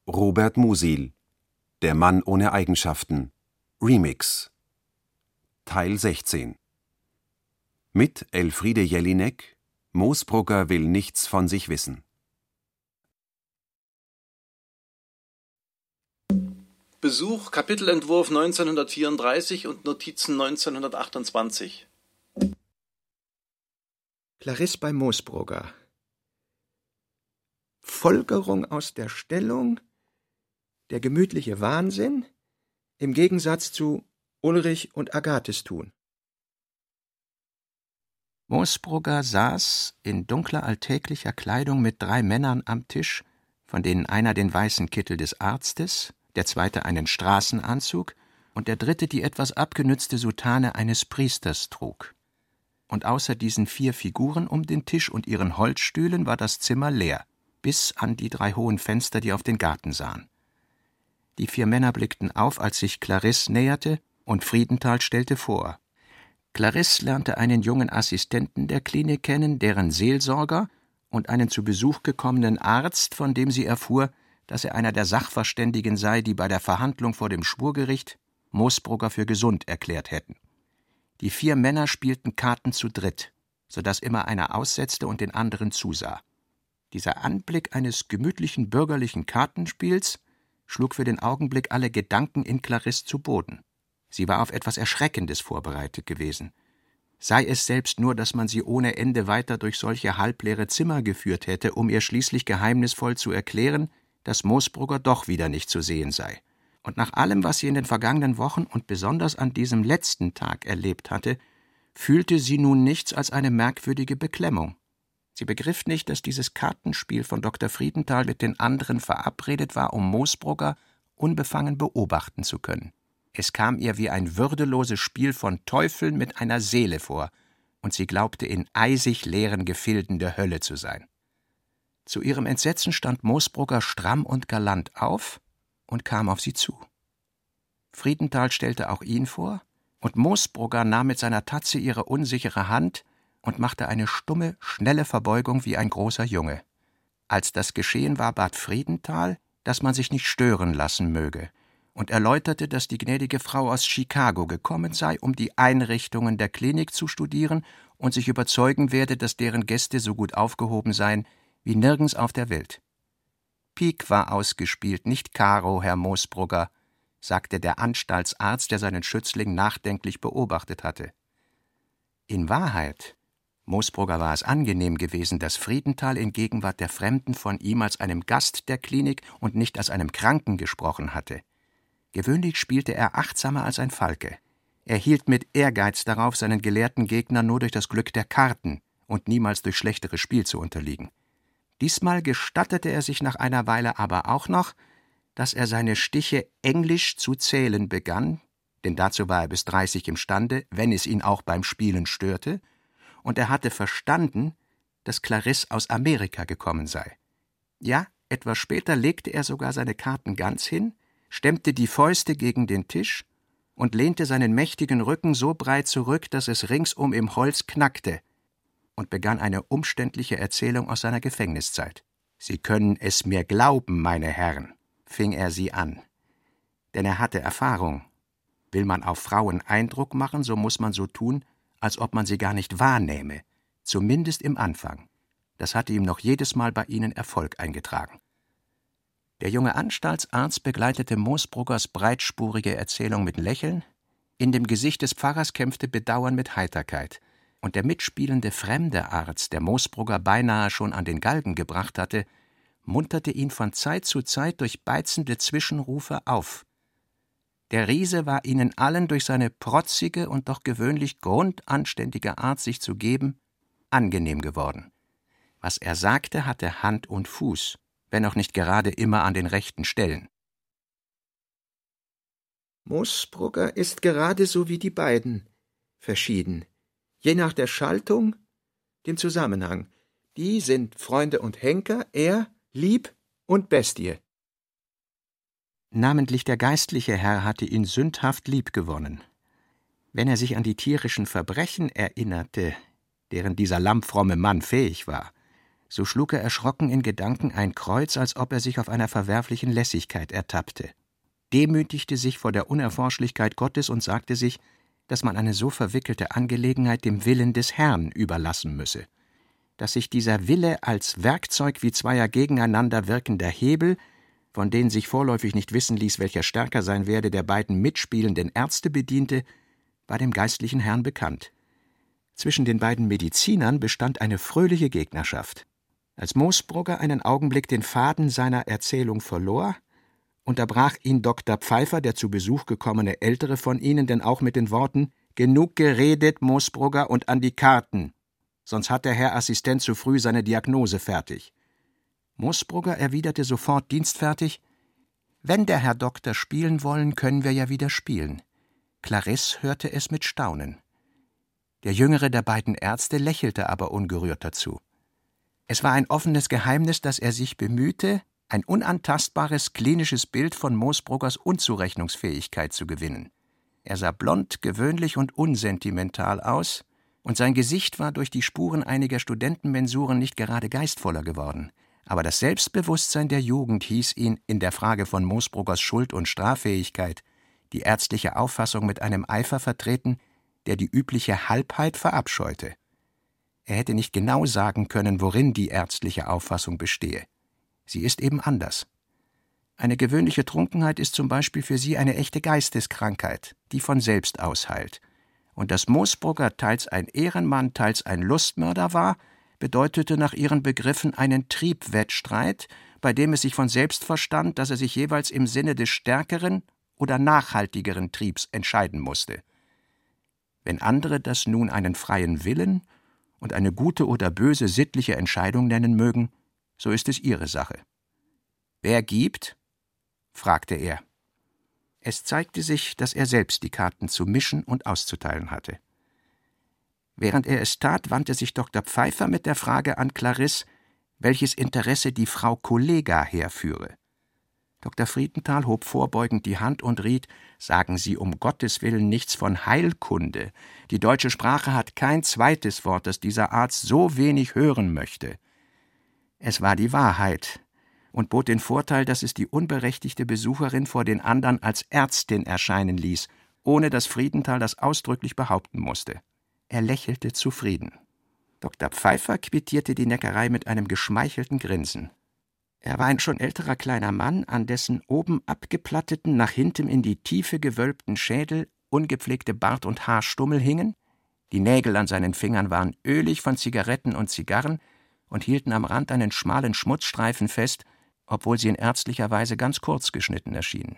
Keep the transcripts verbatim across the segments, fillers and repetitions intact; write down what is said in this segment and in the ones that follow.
Robert Musil: Der Mann ohne Eigenschaften Remix Teil sechzehn mit Elfriede Jelinek. Moosbrugger will nichts von sich wissen. Besuch, Kapitelentwurf neunzehnhundertvierunddreißig und Notizen neunzehnhundertachtundzwanzig. Clarisse bei Moosbrugger. Folgerung aus der Stellung, der gemütliche Wahnsinn, im Gegensatz zu Ulrich und Agathes tun. Moosbrugger saß in dunkler alltäglicher Kleidung mit drei Männern am Tisch, von denen einer den weißen Kittel des Arztes, der zweite einen Straßenanzug und der dritte die etwas abgenützte Soutane eines Priesters trug. Und außer diesen vier Figuren um den Tisch und ihren Holzstühlen war das Zimmer leer, bis an die drei hohen Fenster, die auf den Garten sahen. Die vier Männer blickten auf, als sich Clarisse näherte, und Friedenthal stellte vor. Clarisse lernte einen jungen Assistenten der Klinik kennen, deren Seelsorger, und einen zu Besuch gekommenen Arzt, von dem sie erfuhr, dass er einer der Sachverständigen sei, die bei der Verhandlung vor dem Schwurgericht Moosbrugger für gesund erklärt hätten. Die vier Männer spielten Karten zu dritt, so dass immer einer aussetzte und den anderen zusah. Dieser Anblick eines gemütlichen bürgerlichen Kartenspiels schlug für den Augenblick alle Gedanken in Clarisse zu Boden. Sie war auf etwas Erschreckendes vorbereitet gewesen. Sei es selbst nur, dass man sie ohne Ende weiter durch solche halbleere Zimmer geführt hätte, um ihr schließlich geheimnisvoll zu erklären, dass Moosbrugger doch wieder nicht zu sehen sei. Und nach allem, was sie in den vergangenen Wochen und besonders an diesem letzten Tag erlebt hatte, fühlte sie nun nichts als eine merkwürdige Beklemmung. Sie begriff nicht, dass dieses Kartenspiel von Doktor Friedenthal mit den anderen verabredet war, um Moosbrugger unbefangen beobachten zu können. Es kam ihr wie ein würdeloses Spiel von Teufeln mit einer Seele vor, und sie glaubte, in eisig leeren Gefilden der Hölle zu sein. Zu ihrem Entsetzen stand Moosbrugger stramm und galant auf und kam auf sie zu. Friedenthal stellte auch ihn vor, und Moosbrugger nahm mit seiner Tatze ihre unsichere Hand und machte eine stumme, schnelle Verbeugung wie ein großer Junge. Als das geschehen war, bat Friedenthal, dass man sich nicht stören lassen möge, und erläuterte, dass die gnädige Frau aus Chicago gekommen sei, um die Einrichtungen der Klinik zu studieren und sich überzeugen werde, dass deren Gäste so gut aufgehoben seien wie nirgends auf der Welt. Pik war ausgespielt, nicht Karo, Herr Moosbrugger, sagte der Anstaltsarzt, der seinen Schützling nachdenklich beobachtet hatte. In Wahrheit, Moosbrugger war es angenehm gewesen, dass Friedenthal in Gegenwart der Fremden von ihm als einem Gast der Klinik und nicht als einem Kranken gesprochen hatte. Gewöhnlich spielte er achtsamer als ein Falke. Er hielt mit Ehrgeiz darauf, seinen gelehrten Gegner nur durch das Glück der Karten und niemals durch schlechteres Spiel zu unterliegen. Diesmal gestattete er sich nach einer Weile aber auch noch, dass er seine Stiche englisch zu zählen begann, denn dazu war er bis dreißig imstande, wenn es ihn auch beim Spielen störte, und er hatte verstanden, dass Clarisse aus Amerika gekommen sei. Ja, etwas später legte er sogar seine Karten ganz hin, stemmte die Fäuste gegen den Tisch und lehnte seinen mächtigen Rücken so breit zurück, dass es ringsum im Holz knackte, und begann eine umständliche Erzählung aus seiner Gefängniszeit. »Sie können es mir glauben, meine Herren«, fing er sie an, denn er hatte Erfahrung. Will man auf Frauen Eindruck machen, so muss man so tun, als ob man sie gar nicht wahrnehme, zumindest im Anfang. Das hatte ihm noch jedes Mal bei ihnen Erfolg eingetragen. Der junge Anstaltsarzt begleitete Moosbruggers breitspurige Erzählung mit Lächeln, in dem Gesicht des Pfarrers kämpfte Bedauern mit Heiterkeit, und der mitspielende fremde Arzt, der Moosbrugger beinahe schon an den Galgen gebracht hatte, munterte ihn von Zeit zu Zeit durch beizende Zwischenrufe auf. Der Riese war ihnen allen durch seine protzige und doch gewöhnlich grundanständige Art, sich zu geben, angenehm geworden. Was er sagte, hatte Hand und Fuß, wenn auch nicht gerade immer an den rechten Stellen. Moosbrugger ist gerade so wie die beiden, verschieden, je nach der Schaltung, dem Zusammenhang. Die sind Freunde und Henker, er Lieb und Bestie. Namentlich der geistliche Herr hatte ihn sündhaft lieb gewonnen. Wenn er sich an die tierischen Verbrechen erinnerte, deren dieser lammfromme Mann fähig war, So schlug er erschrocken in Gedanken ein Kreuz, als ob er sich auf einer verwerflichen Lässigkeit ertappte, demütigte sich vor der Unerforschlichkeit Gottes und sagte sich, dass man eine so verwickelte Angelegenheit dem Willen des Herrn überlassen müsse, dass sich dieser Wille als Werkzeug wie zweier gegeneinander wirkender Hebel, von denen sich vorläufig nicht wissen ließ, welcher stärker sein werde, der beiden mitspielenden Ärzte bediente, war dem geistlichen Herrn bekannt. Zwischen den beiden Medizinern bestand eine fröhliche Gegnerschaft. Als Moosbrugger einen Augenblick den Faden seiner Erzählung verlor, unterbrach ihn Doktor Pfeiffer, der zu Besuch gekommene ältere von ihnen, denn auch mit den Worten: »Genug geredet, Moosbrugger, und an die Karten, sonst hat der Herr Assistent zu früh seine Diagnose fertig.« Moosbrugger erwiderte sofort dienstfertig: »Wenn der Herr Doktor spielen wollen, können wir ja wieder spielen.« Clarisse hörte es mit Staunen. Der jüngere der beiden Ärzte lächelte aber ungerührt dazu. Es war ein offenes Geheimnis, dass er sich bemühte, ein unantastbares klinisches Bild von Moosbruggers Unzurechnungsfähigkeit zu gewinnen. Er sah blond, gewöhnlich und unsentimental aus, und sein Gesicht war durch die Spuren einiger Studentenmensuren nicht gerade geistvoller geworden. Aber das Selbstbewusstsein der Jugend hieß ihn, in der Frage von Moosbruggers Schuld und Straffähigkeit, die ärztliche Auffassung mit einem Eifer vertreten, der die übliche Halbheit verabscheute. Er hätte nicht genau sagen können, worin die ärztliche Auffassung bestehe. Sie ist eben anders. Eine gewöhnliche Trunkenheit ist zum Beispiel für sie eine echte Geisteskrankheit, die von selbst ausheilt. Und dass Moosbrugger teils ein Ehrenmann, teils ein Lustmörder war, bedeutete nach ihren Begriffen einen Triebwettstreit, bei dem es sich von selbst verstand, dass er sich jeweils im Sinne des stärkeren oder nachhaltigeren Triebs entscheiden musste. Wenn andere das nun einen freien Willen und eine gute oder böse sittliche Entscheidung nennen mögen, so ist es ihre Sache. »Wer gibt?« fragte er. Es zeigte sich, dass er selbst die Karten zu mischen und auszuteilen hatte. Während er es tat, wandte sich Doktor Pfeiffer mit der Frage an Clarisse, welches Interesse die Frau Kollega herführe. Doktor Friedenthal hob vorbeugend die Hand und riet: »Sagen Sie um Gottes Willen nichts von Heilkunde. Die deutsche Sprache hat kein zweites Wort, das dieser Arzt so wenig hören möchte.« Es war die Wahrheit und bot den Vorteil, dass es die unberechtigte Besucherin vor den anderen als Ärztin erscheinen ließ, ohne dass Friedenthal das ausdrücklich behaupten musste. Er lächelte zufrieden. Doktor Pfeiffer quittierte die Neckerei mit einem geschmeichelten Grinsen. Er war ein schon älterer kleiner Mann, an dessen oben abgeplatteten, nach hinten in die Tiefe gewölbten Schädel ungepflegte Bart- und Haarstummel hingen, die Nägel an seinen Fingern waren ölig von Zigaretten und Zigarren und hielten am Rand einen schmalen Schmutzstreifen fest, obwohl sie in ärztlicher Weise ganz kurz geschnitten erschienen.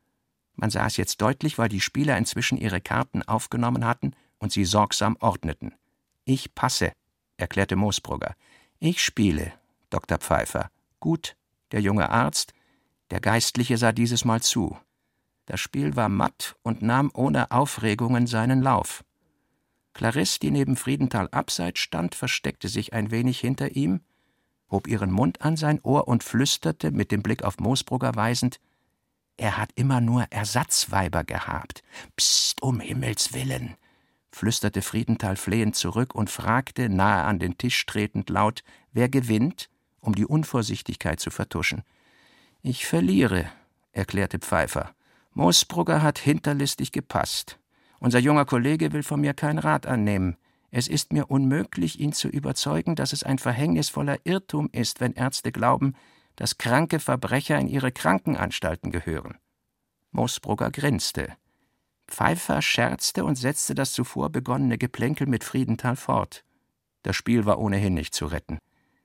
Man sah es jetzt deutlich, weil die Spieler inzwischen ihre Karten aufgenommen hatten und sie sorgsam ordneten. »Ich passe«, erklärte Moosbrugger. »Ich spiele, Doktor Pfeiffer.« Gut, der junge Arzt, der Geistliche sah dieses Mal zu. Das Spiel war matt und nahm ohne Aufregungen seinen Lauf. Clarisse, die neben Friedenthal abseits stand, versteckte sich ein wenig hinter ihm, hob ihren Mund an sein Ohr und flüsterte, mit dem Blick auf Moosbrugger weisend: »Er hat immer nur Ersatzweiber gehabt.« »Psst, um Himmels Willen«, flüsterte Friedenthal flehend zurück und fragte, nahe an den Tisch tretend, laut: »Wer gewinnt?«, um die Unvorsichtigkeit zu vertuschen. »Ich verliere«, erklärte Pfeiffer. »Moosbrugger hat hinterlistig gepasst. Unser junger Kollege will von mir keinen Rat annehmen. Es ist mir unmöglich, ihn zu überzeugen, dass es ein verhängnisvoller Irrtum ist, wenn Ärzte glauben, dass kranke Verbrecher in ihre Krankenanstalten gehören.« Moosbrugger grinste. Pfeiffer scherzte und setzte das zuvor begonnene Geplänkel mit Friedenthal fort. Das Spiel war ohnehin nicht zu retten.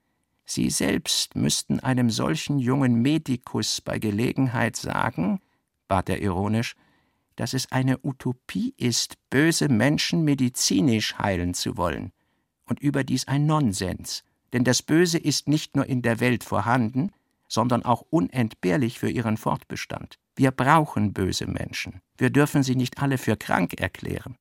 Sie selbst müssten einem solchen jungen Medikus bei Gelegenheit sagen, bat er ironisch, dass es eine Utopie ist, böse Menschen medizinisch heilen zu wollen. Und überdies ein Nonsens, denn das Böse ist nicht nur in der Welt vorhanden, sondern auch unentbehrlich für ihren Fortbestand. Wir brauchen böse Menschen. Wir dürfen sie nicht alle für krank erklären.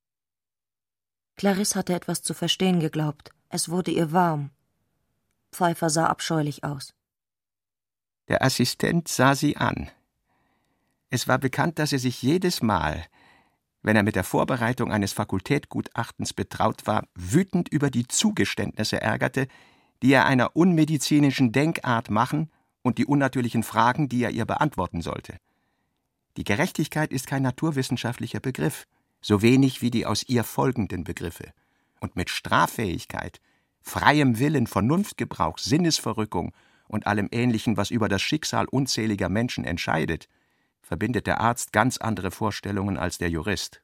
Clarisse hatte etwas zu verstehen geglaubt. Es wurde ihr warm. Pfeiffer sah abscheulich aus. Der Assistent sah sie an. Es war bekannt, dass er sich jedes Mal, wenn er mit der Vorbereitung eines Fakultätgutachtens betraut war, wütend über die Zugeständnisse ärgerte, die er einer unmedizinischen Denkart machen und die unnatürlichen Fragen, die er ihr beantworten sollte. Die Gerechtigkeit ist kein naturwissenschaftlicher Begriff, so wenig wie die aus ihr folgenden Begriffe. Und mit Straffähigkeit, freiem Willen, Vernunftgebrauch, Sinnesverrückung und allem Ähnlichen, was über das Schicksal unzähliger Menschen entscheidet, verbindet der Arzt ganz andere Vorstellungen als der Jurist.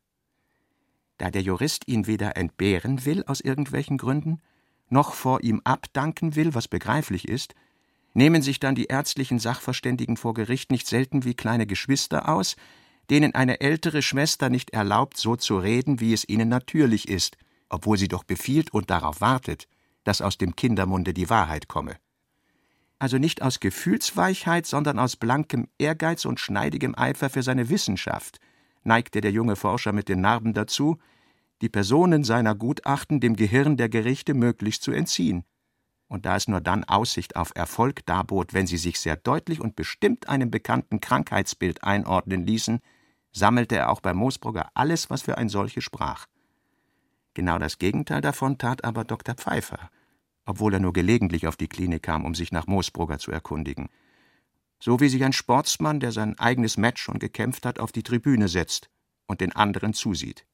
Da der Jurist ihn weder entbehren will aus irgendwelchen Gründen, noch vor ihm abdanken will, was begreiflich ist, nehmen sich dann die ärztlichen Sachverständigen vor Gericht nicht selten wie kleine Geschwister aus, denen eine ältere Schwester nicht erlaubt, so zu reden, wie es ihnen natürlich ist, obwohl sie doch befiehlt und darauf wartet, dass aus dem Kindermunde die Wahrheit komme. Also nicht aus Gefühlsweichheit, sondern aus blankem Ehrgeiz und schneidigem Eifer für seine Wissenschaft neigte der junge Forscher mit den Narben dazu, die Personen seiner Gutachten dem Gehirn der Gerichte möglichst zu entziehen. Und da es nur dann Aussicht auf Erfolg darbot, wenn sie sich sehr deutlich und bestimmt einem bekannten Krankheitsbild einordnen ließen, sammelte er auch bei Moosbrugger alles, was für ein solches sprach. Genau das Gegenteil davon tat aber Doktor Pfeiffer, obwohl er nur gelegentlich auf die Klinik kam, um sich nach Moosbrugger zu erkundigen. So wie sich ein Sportsmann, der sein eigenes Match schon gekämpft hat, auf die Tribüne setzt und den anderen zusieht.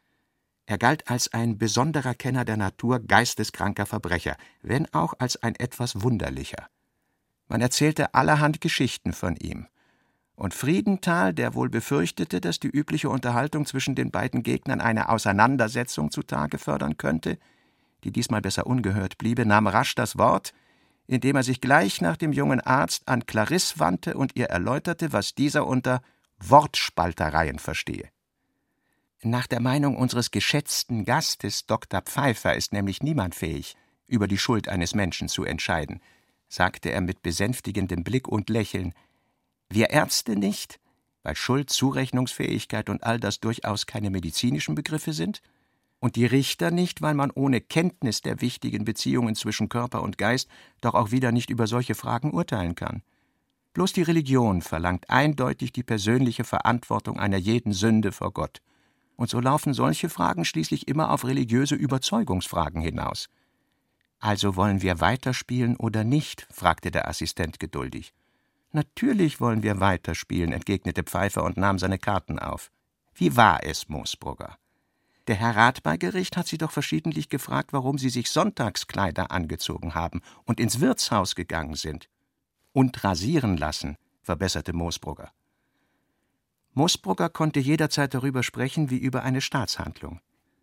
Er galt als ein besonderer Kenner der Natur geisteskranker Verbrecher, wenn auch als ein etwas wunderlicher. Man erzählte allerhand Geschichten von ihm. Und Friedenthal, der wohl befürchtete, dass die übliche Unterhaltung zwischen den beiden Gegnern eine Auseinandersetzung zutage fördern könnte, die diesmal besser ungehört bliebe, nahm rasch das Wort, indem er sich gleich nach dem jungen Arzt an Clarisse wandte und ihr erläuterte, was dieser unter Wortspaltereien verstehe. Nach der Meinung unseres geschätzten Gastes, Doktor Pfeiffer, ist nämlich niemand fähig, über die Schuld eines Menschen zu entscheiden, sagte er mit besänftigendem Blick und Lächeln. Wir Ärzte nicht, weil Schuld, Zurechnungsfähigkeit und all das durchaus keine medizinischen Begriffe sind, und die Richter nicht, weil man ohne Kenntnis der wichtigen Beziehungen zwischen Körper und Geist doch auch wieder nicht über solche Fragen urteilen kann. Bloß die Religion verlangt eindeutig die persönliche Verantwortung einer jeden Sünde vor Gott. Und so laufen solche Fragen schließlich immer auf religiöse Überzeugungsfragen hinaus. »Also wollen wir weiterspielen oder nicht?« fragte der Assistent geduldig. »Natürlich wollen wir weiterspielen«, entgegnete Pfeiffer und nahm seine Karten auf. »Wie war es, Moosbrugger? Der Herr Rat bei Gericht hat Sie doch verschiedentlich gefragt, warum Sie sich Sonntagskleider angezogen haben und ins Wirtshaus gegangen sind.« »Und rasieren lassen«, verbesserte Moosbrugger. Moosbrugger konnte jederzeit darüber sprechen wie über eine Staatshandlung.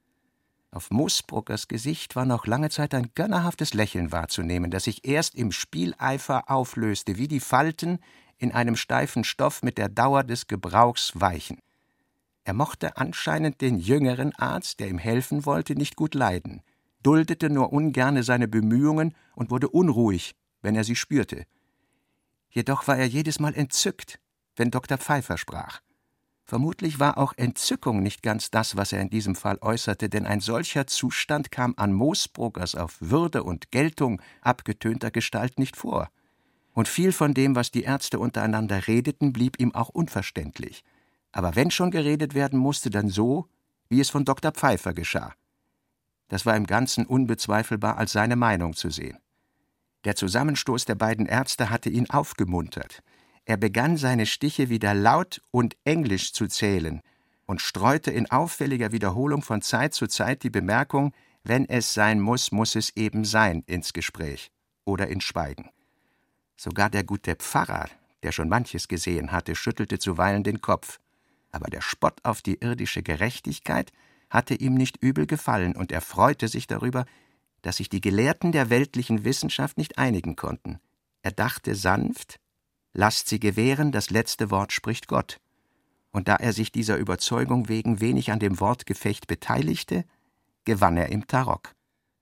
Auf Moosbruggers Gesicht war noch lange Zeit ein gönnerhaftes Lächeln wahrzunehmen, das sich erst im Spieleifer auflöste, wie die Falten in einem steifen Stoff mit der Dauer des Gebrauchs weichen. Er mochte anscheinend den jüngeren Arzt, der ihm helfen wollte, nicht gut leiden, duldete nur ungerne seine Bemühungen und wurde unruhig, wenn er sie spürte. Jedoch war er jedes Mal entzückt, wenn Doktor Pfeiffer sprach. Vermutlich war auch Entzückung nicht ganz das, was er in diesem Fall äußerte, denn ein solcher Zustand kam an Moosbruggers auf Würde und Geltung abgetönter Gestalt nicht vor. Und viel von dem, was die Ärzte untereinander redeten, blieb ihm auch unverständlich. Aber wenn schon geredet werden musste, dann so, wie es von Doktor Pfeiffer geschah. Das war im Ganzen unbezweifelbar als seine Meinung zu sehen. Der Zusammenstoß der beiden Ärzte hatte ihn aufgemuntert. Er begann seine Stiche wieder laut und englisch zu zählen und streute in auffälliger Wiederholung von Zeit zu Zeit die Bemerkung, wenn es sein muss, muss es eben sein, ins Gespräch oder ins Schweigen. Sogar der gute Pfarrer, der schon manches gesehen hatte, schüttelte zuweilen den Kopf. Aber der Spott auf die irdische Gerechtigkeit hatte ihm nicht übel gefallen, und er freute sich darüber, dass sich die Gelehrten der weltlichen Wissenschaft nicht einigen konnten. Er dachte sanft, lasst sie gewähren, das letzte Wort spricht Gott. Und da er sich dieser Überzeugung wegen wenig an dem Wortgefecht beteiligte, gewann er im Tarock.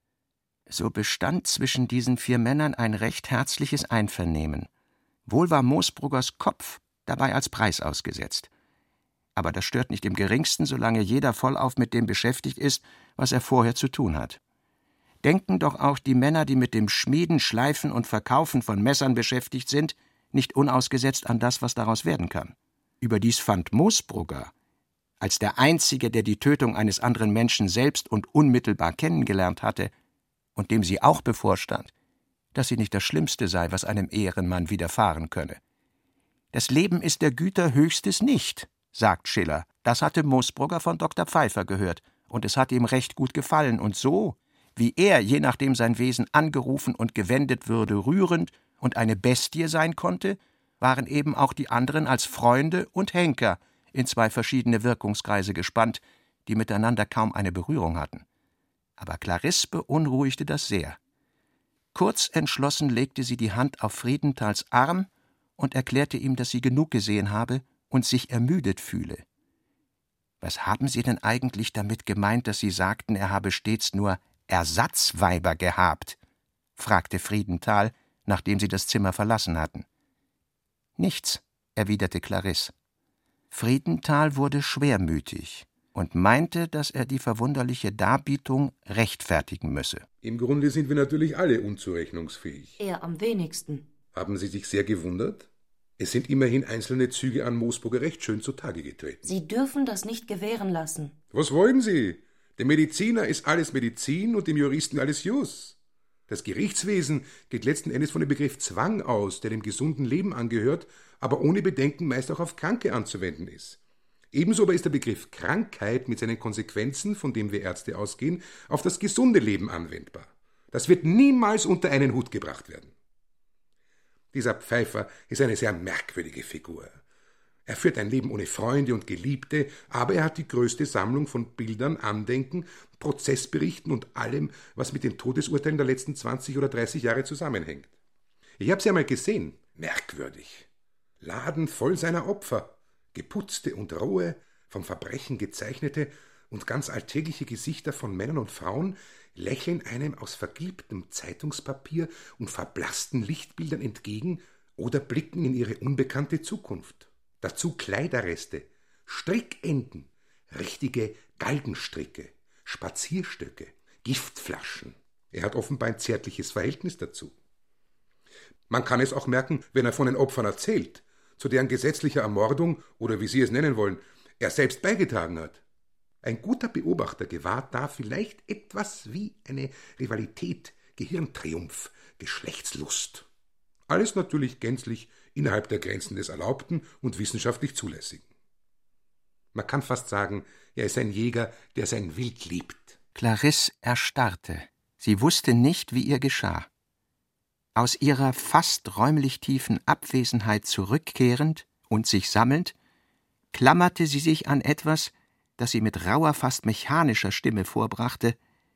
So bestand zwischen diesen vier Männern ein recht herzliches Einvernehmen. Wohl war Moosbruggers Kopf dabei als Preis ausgesetzt. Aber das stört nicht im Geringsten, solange jeder vollauf mit dem beschäftigt ist, was er vorher zu tun hat. Denken doch auch die Männer, die mit dem Schmieden, Schleifen und Verkaufen von Messern beschäftigt sind, nicht unausgesetzt an das, was daraus werden kann. Überdies fand Moosbrugger, als der Einzige, der die Tötung eines anderen Menschen selbst und unmittelbar kennengelernt hatte und dem sie auch bevorstand, dass sie nicht das Schlimmste sei, was einem Ehrenmann widerfahren könne. »Das Leben ist der Güter höchstes nicht«, sagt Schiller. Das hatte Moosbrugger von Doktor Pfeiffer gehört, und es hat ihm recht gut gefallen. Und so, wie er, je nachdem sein Wesen angerufen und gewendet würde, rührend und eine Bestie sein konnte, waren eben auch die anderen als Freunde und Henker in zwei verschiedene Wirkungskreise gespannt, die miteinander kaum eine Berührung hatten. Aber Clarisse beunruhigte das sehr. Kurz entschlossen legte sie die Hand auf Friedentals Arm und erklärte ihm, dass sie genug gesehen habe und sich ermüdet fühle. »Was haben Sie denn eigentlich damit gemeint, dass Sie sagten, er habe stets nur Ersatzweiber gehabt?« fragte Friedenthal, nachdem sie das Zimmer verlassen hatten. »Nichts«, erwiderte Clarisse. Friedenthal wurde schwermütig und meinte, dass er die verwunderliche Darbietung rechtfertigen müsse. »Im Grunde sind wir natürlich alle unzurechnungsfähig.« Er am wenigsten. »Haben Sie sich sehr gewundert? Es sind immerhin einzelne Züge an Moosbrugger recht schön zutage getreten.« Sie dürfen das nicht gewähren lassen. »Was wollen Sie? Dem Mediziner ist alles Medizin und dem Juristen alles Jus. Das Gerichtswesen geht letzten Endes von dem Begriff Zwang aus, der dem gesunden Leben angehört, aber ohne Bedenken meist auch auf Kranke anzuwenden ist. Ebenso aber ist der Begriff Krankheit mit seinen Konsequenzen, von dem wir Ärzte ausgehen, auf das gesunde Leben anwendbar. Das wird niemals unter einen Hut gebracht werden. Dieser Pfeiffer ist eine sehr merkwürdige Figur. Er führt ein Leben ohne Freunde und Geliebte, aber er hat die größte Sammlung von Bildern, Andenken, Prozessberichten und allem, was mit den Todesurteilen der letzten zwanzig oder dreißig Jahre zusammenhängt. Ich habe sie einmal gesehen. Merkwürdig. Laden voll seiner Opfer. Geputzte und rohe, vom Verbrechen gezeichnete und ganz alltägliche Gesichter von Männern und Frauen lächeln einem aus vergilbtem Zeitungspapier und verblassten Lichtbildern entgegen oder blicken in ihre unbekannte Zukunft. Dazu Kleiderreste, Strickenden, richtige Galgenstricke, Spazierstöcke, Giftflaschen. Er hat offenbar ein zärtliches Verhältnis dazu. Man kann es auch merken, wenn er von den Opfern erzählt, zu deren gesetzlicher Ermordung, oder wie Sie es nennen wollen, er selbst beigetragen hat. Ein guter Beobachter gewahrt da vielleicht etwas wie eine Rivalität, Gehirntriumph, Geschlechtslust. Alles natürlich gänzlich innerhalb der Grenzen des Erlaubten und wissenschaftlich Zulässigen. Man kann fast sagen, er ist ein Jäger, der sein Wild liebt. Clarisse erstarrte. Sie wusste nicht, wie ihr geschah. Aus ihrer fast räumlich tiefen Abwesenheit zurückkehrend und sich sammelnd, klammerte sie sich an etwas, das sie mit rauer, fast mechanischer Stimme vorbrachte.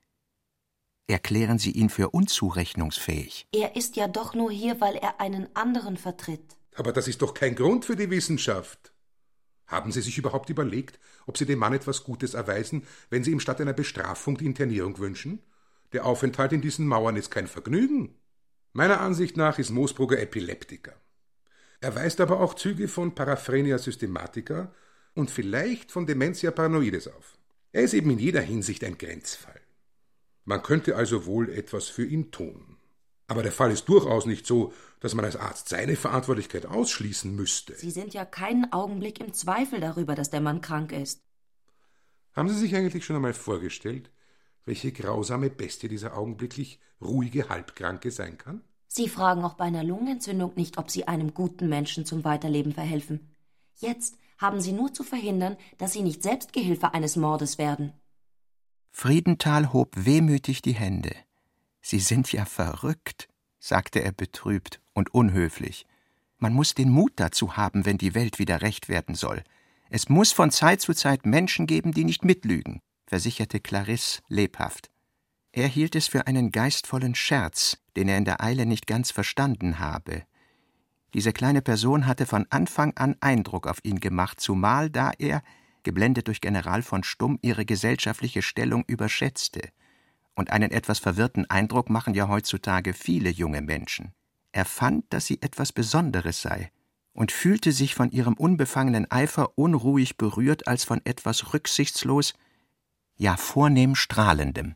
»Erklären Sie ihn für unzurechnungsfähig.« Er ist ja doch nur hier, weil er einen anderen vertritt. Aber das ist doch kein Grund für die Wissenschaft. Haben Sie sich überhaupt überlegt, ob Sie dem Mann etwas Gutes erweisen, wenn Sie ihm statt einer Bestrafung die Internierung wünschen? Der Aufenthalt in diesen Mauern ist kein Vergnügen. Meiner Ansicht nach ist Moosbrugger Epileptiker. Er weist aber auch Züge von Paraphrenia systematica und vielleicht von Dementia paranoides auf. Er ist eben in jeder Hinsicht ein Grenzfall. Man könnte also wohl etwas für ihn tun. Aber der Fall ist durchaus nicht so, dass man als Arzt seine Verantwortlichkeit ausschließen müsste. Sie sind ja keinen Augenblick im Zweifel darüber, dass der Mann krank ist. Haben Sie sich eigentlich schon einmal vorgestellt, welche grausame Bestie dieser augenblicklich ruhige Halbkranke sein kann? Sie fragen auch bei einer Lungenentzündung nicht, ob Sie einem guten Menschen zum Weiterleben verhelfen. Jetzt haben Sie nur zu verhindern, dass Sie nicht selbst Gehilfe eines Mordes werden. Friedenthal hob wehmütig die Hände. »Sie sind ja verrückt«, sagte er betrübt und unhöflich. »Man muss den Mut dazu haben, wenn die Welt wieder recht werden soll. Es muss von Zeit zu Zeit Menschen geben, die nicht mitlügen«, versicherte Clarisse lebhaft. Er hielt es für einen geistvollen Scherz, den er in der Eile nicht ganz verstanden habe. Diese kleine Person hatte von Anfang an Eindruck auf ihn gemacht, zumal da er, geblendet durch General von Stumm, ihre gesellschaftliche Stellung überschätzte. Und einen etwas verwirrten Eindruck machen ja heutzutage viele junge Menschen. Er fand, dass sie etwas Besonderes sei und fühlte sich von ihrem unbefangenen Eifer unruhig berührt als von etwas rücksichtslos, ja vornehm Strahlendem.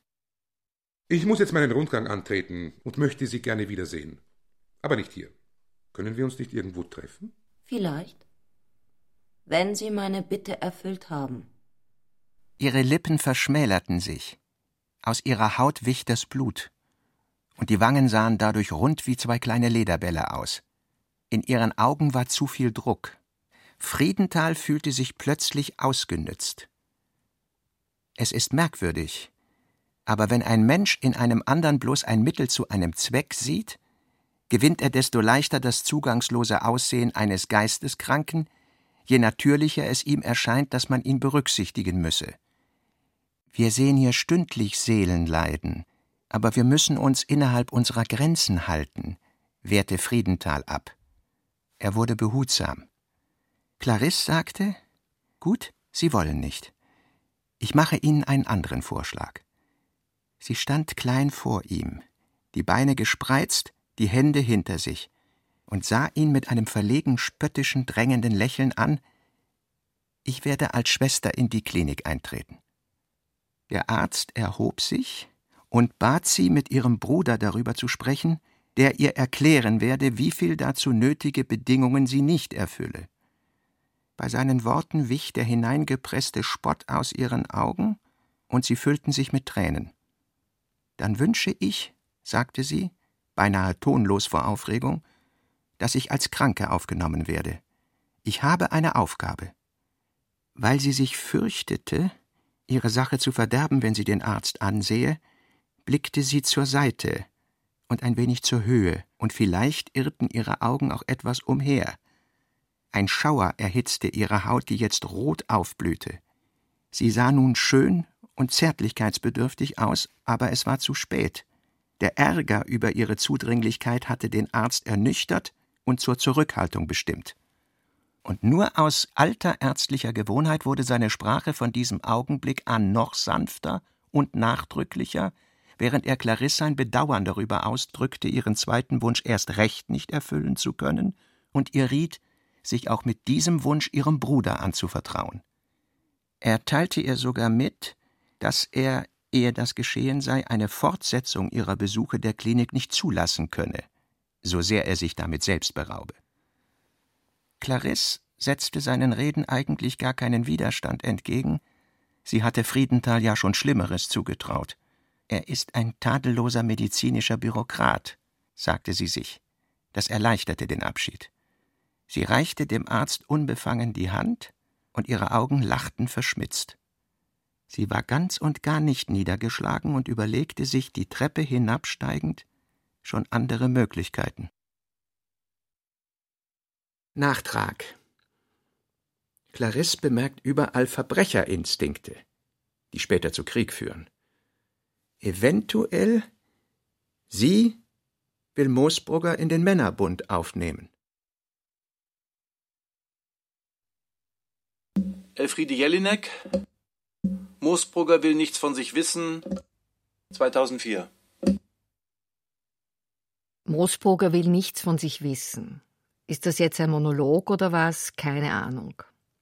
Ich muss jetzt meinen Rundgang antreten und möchte Sie gerne wiedersehen. Aber nicht hier. Können wir uns nicht irgendwo treffen? Vielleicht. Wenn Sie meine Bitte erfüllt haben. Ihre Lippen verschmälerten sich. Aus ihrer Haut wich das Blut. und die Wangen sahen dadurch rund wie zwei kleine Lederbälle aus. In ihren Augen war zu viel Druck. Friedenthal fühlte sich plötzlich ausgenützt. Es ist merkwürdig, aber wenn ein Mensch in einem anderen bloß ein Mittel zu einem Zweck sieht, gewinnt er desto leichter das zugangslose Aussehen eines Geisteskranken, je natürlicher es ihm erscheint, dass man ihn berücksichtigen müsse. Wir sehen hier stündlich Seelen leiden, aber wir müssen uns innerhalb unserer Grenzen halten, wehrte Friedenthal ab. Er wurde behutsam. Clarisse sagte, »Gut, Sie wollen nicht. Ich mache Ihnen einen anderen Vorschlag.« Sie stand klein vor ihm, die Beine gespreizt, die Hände hinter sich, und sah ihn mit einem verlegen spöttischen, drängenden Lächeln an. »Ich werde als Schwester in die Klinik eintreten.« Der Arzt erhob sich und bat sie, mit ihrem Bruder darüber zu sprechen, der ihr erklären werde, wie viel dazu nötige Bedingungen sie nicht erfülle. Bei seinen Worten wich der hineingepresste Spott aus ihren Augen, und sie füllten sich mit Tränen. »Dann wünsche ich«, sagte sie, beinahe tonlos vor Aufregung, »dass ich als Kranke aufgenommen werde. Ich habe eine Aufgabe.« Weil sie sich fürchtete, ihre Sache zu verderben, wenn sie den Arzt ansehe, blickte sie zur Seite und ein wenig zur Höhe, und vielleicht irrten ihre Augen auch etwas umher. Ein Schauer erhitzte ihre Haut, die jetzt rot aufblühte. Sie sah nun schön und zärtlichkeitsbedürftig aus, aber es war zu spät. Der Ärger über ihre Zudringlichkeit hatte den Arzt ernüchtert und zur Zurückhaltung bestimmt. Und nur aus alter ärztlicher Gewohnheit wurde seine Sprache von diesem Augenblick an noch sanfter und nachdrücklicher, während er Clarisse sein Bedauern darüber ausdrückte, ihren zweiten Wunsch erst recht nicht erfüllen zu können, und ihr riet, sich auch mit diesem Wunsch ihrem Bruder anzuvertrauen. Er teilte ihr sogar mit, dass er, ehe das geschehen sei, eine Fortsetzung ihrer Besuche der Klinik nicht zulassen könne, so sehr er sich damit selbst beraube. Clarisse setzte seinen Reden eigentlich gar keinen Widerstand entgegen. Sie hatte Friedenthal ja schon Schlimmeres zugetraut. Er ist ein tadelloser medizinischer Bürokrat, sagte sie sich. Das erleichterte den Abschied. Sie reichte dem Arzt unbefangen die Hand, und ihre Augen lachten verschmitzt. Sie war ganz und gar nicht niedergeschlagen und überlegte sich, die Treppe hinabsteigend, schon andere Möglichkeiten. Nachtrag. Clarisse bemerkt überall Verbrecherinstinkte, die später zu Krieg führen. Eventuell sie will Moosbrugger in den Männerbund aufnehmen. Elfriede Jelinek, Moosbrugger will nichts von sich wissen, zweitausendvier. Moosbrugger will nichts von sich wissen. Ist das jetzt ein Monolog oder was? Keine Ahnung.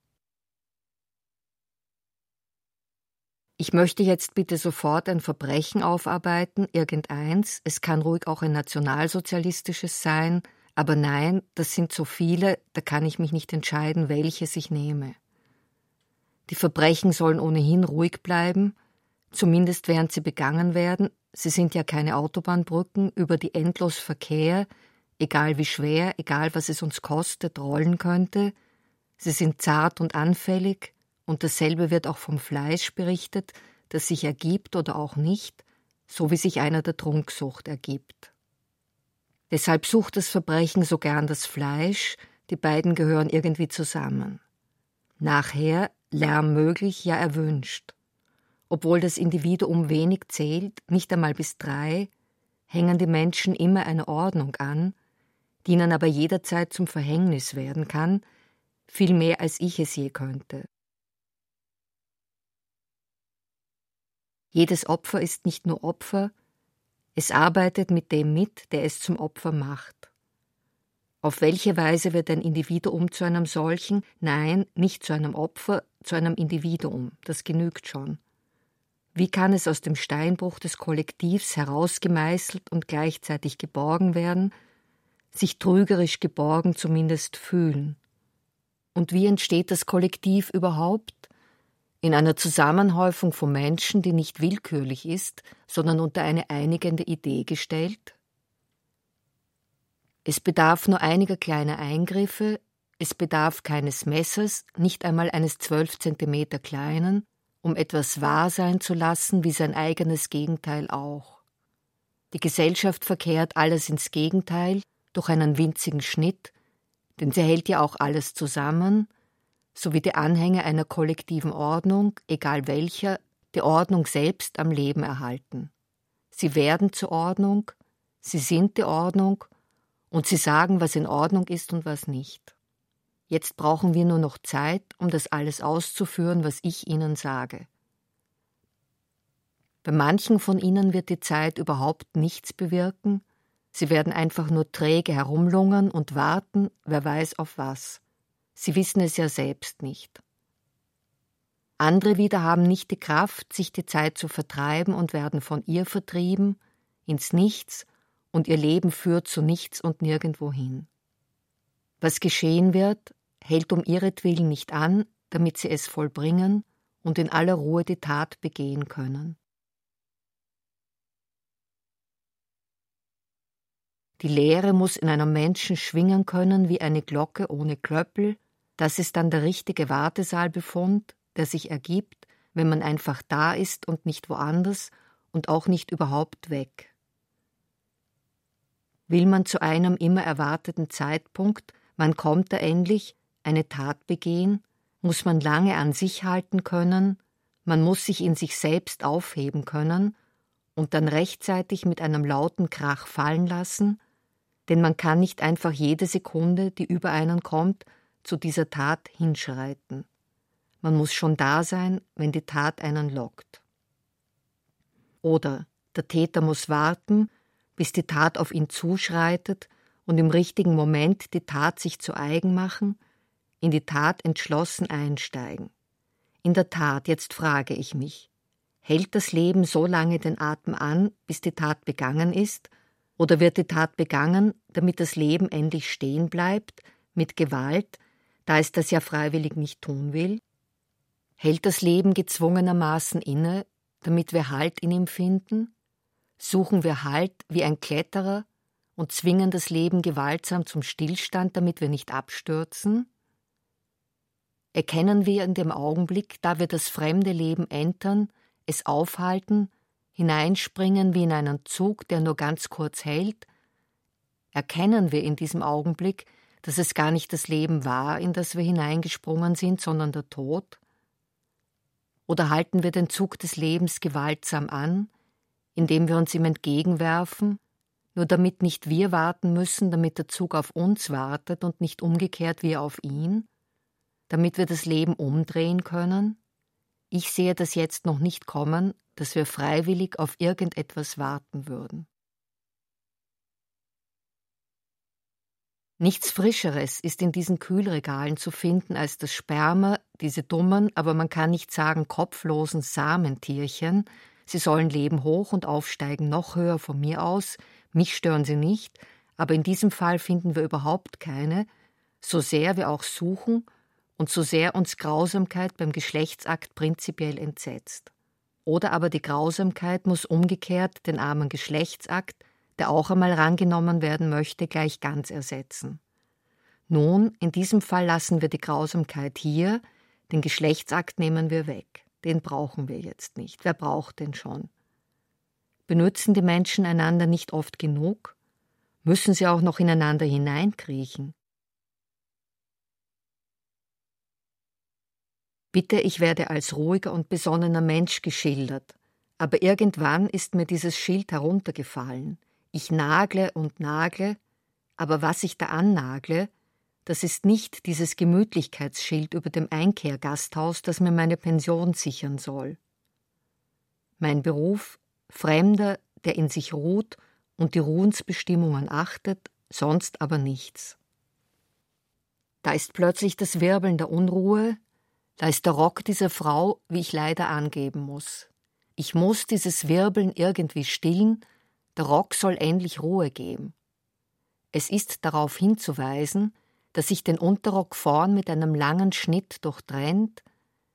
Ich möchte jetzt bitte sofort ein Verbrechen aufarbeiten, irgendeins. Es kann ruhig auch ein nationalsozialistisches sein, aber nein, das sind so viele, da kann ich mich nicht entscheiden, welches ich nehme. Die Verbrechen sollen ohnehin ruhig bleiben, zumindest während sie begangen werden. Sie sind ja keine Autobahnbrücken, über die endlos Verkehr, egal wie schwer, egal was es uns kostet, rollen könnte. Sie sind zart und anfällig, und dasselbe wird auch vom Fleisch berichtet, das sich ergibt oder auch nicht, so wie sich einer der Trunksucht ergibt. Deshalb sucht das Verbrechen so gern das Fleisch, die beiden gehören irgendwie zusammen. Nachher Lärm möglich, ja erwünscht. Obwohl das Individuum wenig zählt, nicht einmal bis drei, hängen die Menschen immer eine Ordnung an, die ihnen aber jederzeit zum Verhängnis werden kann, viel mehr als ich es je könnte. Jedes Opfer ist nicht nur Opfer, es arbeitet mit dem mit, der es zum Opfer macht. Auf welche Weise wird ein Individuum zu einem solchen? Nein, nicht zu einem Opfer, zu einem Individuum, das genügt schon. Wie kann es aus dem Steinbruch des Kollektivs herausgemeißelt und gleichzeitig geborgen werden, sich trügerisch geborgen zumindest fühlen? Und wie entsteht das Kollektiv überhaupt? in einer Zusammenhäufung von Menschen, die nicht willkürlich ist, sondern unter eine einigende Idee gestellt? Es bedarf nur einiger kleiner Eingriffe, es bedarf keines Messers, nicht einmal eines zwölf Zentimeter kleinen, um etwas wahr sein zu lassen, wie sein eigenes Gegenteil auch. Die Gesellschaft verkehrt alles ins Gegenteil durch einen winzigen Schnitt, denn sie hält ja auch alles zusammen, sowie die Anhänger einer kollektiven Ordnung, egal welcher, die Ordnung selbst am Leben erhalten. Sie werden zur Ordnung, sie sind die Ordnung und sie sagen, was in Ordnung ist und was nicht. Jetzt brauchen wir nur noch Zeit, um das alles auszuführen, was ich Ihnen sage. Bei manchen von Ihnen wird die Zeit überhaupt nichts bewirken, sie werden einfach nur träge herumlungern und warten, wer weiß auf was. Sie wissen es ja selbst nicht. Andere wieder haben nicht die Kraft, sich die Zeit zu vertreiben und werden von ihr vertrieben, ins Nichts, und ihr Leben führt zu nichts und nirgendwo hin. Was geschehen wird, hält um ihretwillen nicht an, damit sie es vollbringen und in aller Ruhe die Tat begehen können. Die Lehre muss in einem Menschen schwingen können wie eine Glocke ohne Klöppel. Das ist dann der richtige Wartesaalbefund, der sich ergibt, wenn man einfach da ist und nicht woanders und auch nicht überhaupt weg. Will man zu einem immer erwarteten Zeitpunkt, wann kommt er endlich, eine Tat begehen, muss man lange an sich halten können, man muss sich in sich selbst aufheben können und dann rechtzeitig mit einem lauten Krach fallen lassen, denn man kann nicht einfach jede Sekunde, die über einen kommt, zu dieser Tat hinschreiten. Man muss schon da sein, wenn die Tat einen lockt. Oder der Täter muss warten, bis die Tat auf ihn zuschreitet und im richtigen Moment die Tat sich zu eigen machen, in die Tat entschlossen einsteigen. In der Tat, jetzt frage ich mich, hält das Leben so lange den Atem an, bis die Tat begangen ist, oder wird die Tat begangen, damit das Leben endlich stehen bleibt, mit Gewalt, da es das ja freiwillig nicht tun will? Hält das Leben gezwungenermaßen inne, damit wir Halt in ihm finden? Suchen wir Halt wie ein Kletterer und zwingen das Leben gewaltsam zum Stillstand, damit wir nicht abstürzen? Erkennen wir in dem Augenblick, da wir das fremde Leben entern, es aufhalten, hineinspringen wie in einen Zug, der nur ganz kurz hält? Erkennen wir in diesem Augenblick, dass es gar nicht das Leben war, in das wir hineingesprungen sind, sondern der Tod? Oder halten wir den Zug des Lebens gewaltsam an, indem wir uns ihm entgegenwerfen, nur damit nicht wir warten müssen, damit der Zug auf uns wartet und nicht umgekehrt wir auf ihn, damit wir das Leben umdrehen können? Ich sehe das jetzt noch nicht kommen, dass wir freiwillig auf irgendetwas warten würden. Nichts Frischeres ist in diesen Kühlregalen zu finden als das Sperma, diese dummen, aber man kann nicht sagen kopflosen Samentierchen. Sie sollen leben hoch und aufsteigen, noch höher von mir aus. Mich stören sie nicht, aber in diesem Fall finden wir überhaupt keine, so sehr wir auch suchen und so sehr uns Grausamkeit beim Geschlechtsakt prinzipiell entsetzt. Oder aber die Grausamkeit muss umgekehrt den armen Geschlechtsakt, der auch einmal rangenommen werden möchte, gleich ganz ersetzen. Nun, in diesem Fall lassen wir die Grausamkeit hier, den Geschlechtsakt nehmen wir weg. Den brauchen wir jetzt nicht. Wer braucht den schon? Benützen die Menschen einander nicht oft genug? Müssen sie auch noch ineinander hineinkriechen? Bitte, ich werde als ruhiger und besonnener Mensch geschildert, aber irgendwann ist mir dieses Schild heruntergefallen. Ich nagle und nagle, aber was ich da annagle, das ist nicht dieses Gemütlichkeitsschild über dem Einkehrgasthaus, das mir meine Pension sichern soll. Mein Beruf, Fremder, der in sich ruht und die Ruhensbestimmungen achtet, sonst aber nichts. Da ist plötzlich das Wirbeln der Unruhe, da ist der Rock dieser Frau, wie ich leider angeben muss. Ich muss dieses Wirbeln irgendwie stillen, der Rock soll endlich Ruhe geben. Es ist darauf hinzuweisen, dass sich den Unterrock vorn mit einem langen Schnitt durchtrennt,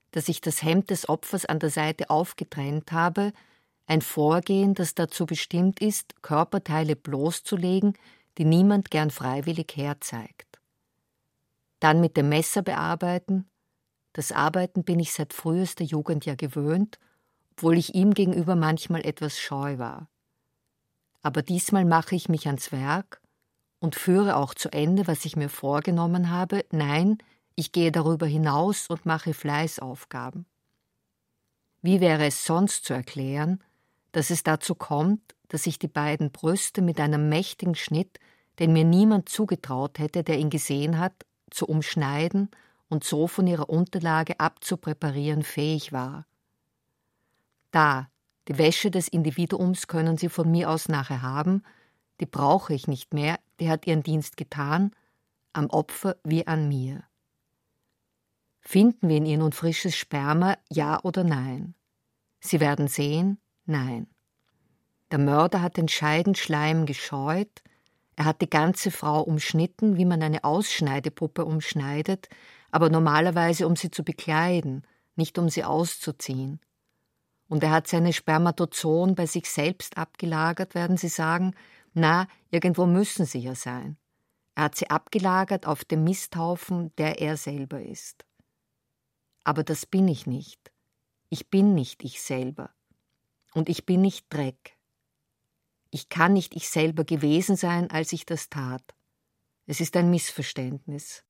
dass ich das Hemd des Opfers an der Seite aufgetrennt habe, ein Vorgehen, das dazu bestimmt ist, Körperteile bloßzulegen, die niemand gern freiwillig herzeigt. Dann mit dem Messer bearbeiten. Das Arbeiten bin ich seit frühester Jugend ja gewöhnt, obwohl ich ihm gegenüber manchmal etwas scheu war. Aber diesmal mache ich mich ans Werk und führe auch zu Ende, was ich mir vorgenommen habe. Nein, ich gehe darüber hinaus und mache Fleißaufgaben. Wie wäre es sonst zu erklären, dass es dazu kommt, dass ich die beiden Brüste mit einem mächtigen Schnitt, den mir niemand zugetraut hätte, der ihn gesehen hat, zu umschneiden und so von ihrer Unterlage abzupräparieren fähig war. Da, die Wäsche des Individuums können Sie von mir aus nachher haben, die brauche ich nicht mehr, die hat ihren Dienst getan, am Opfer wie an mir. Finden wir in ihr nun frisches Sperma, ja oder nein? Sie werden sehen, nein. Der Mörder hat den Scheidenschleim gescheut, er hat die ganze Frau umschnitten, wie man eine Ausschneidepuppe umschneidet, aber normalerweise um sie zu bekleiden, nicht um sie auszuziehen. Und er hat seine Spermatozoen bei sich selbst abgelagert, werden Sie sagen, na, irgendwo müssen sie ja sein. Er hat sie abgelagert auf dem Misthaufen, der er selber ist. Aber das bin ich nicht. Ich bin nicht ich selber. Und ich bin nicht Dreck. Ich kann nicht ich selber gewesen sein, als ich das tat. Es ist ein Missverständnis.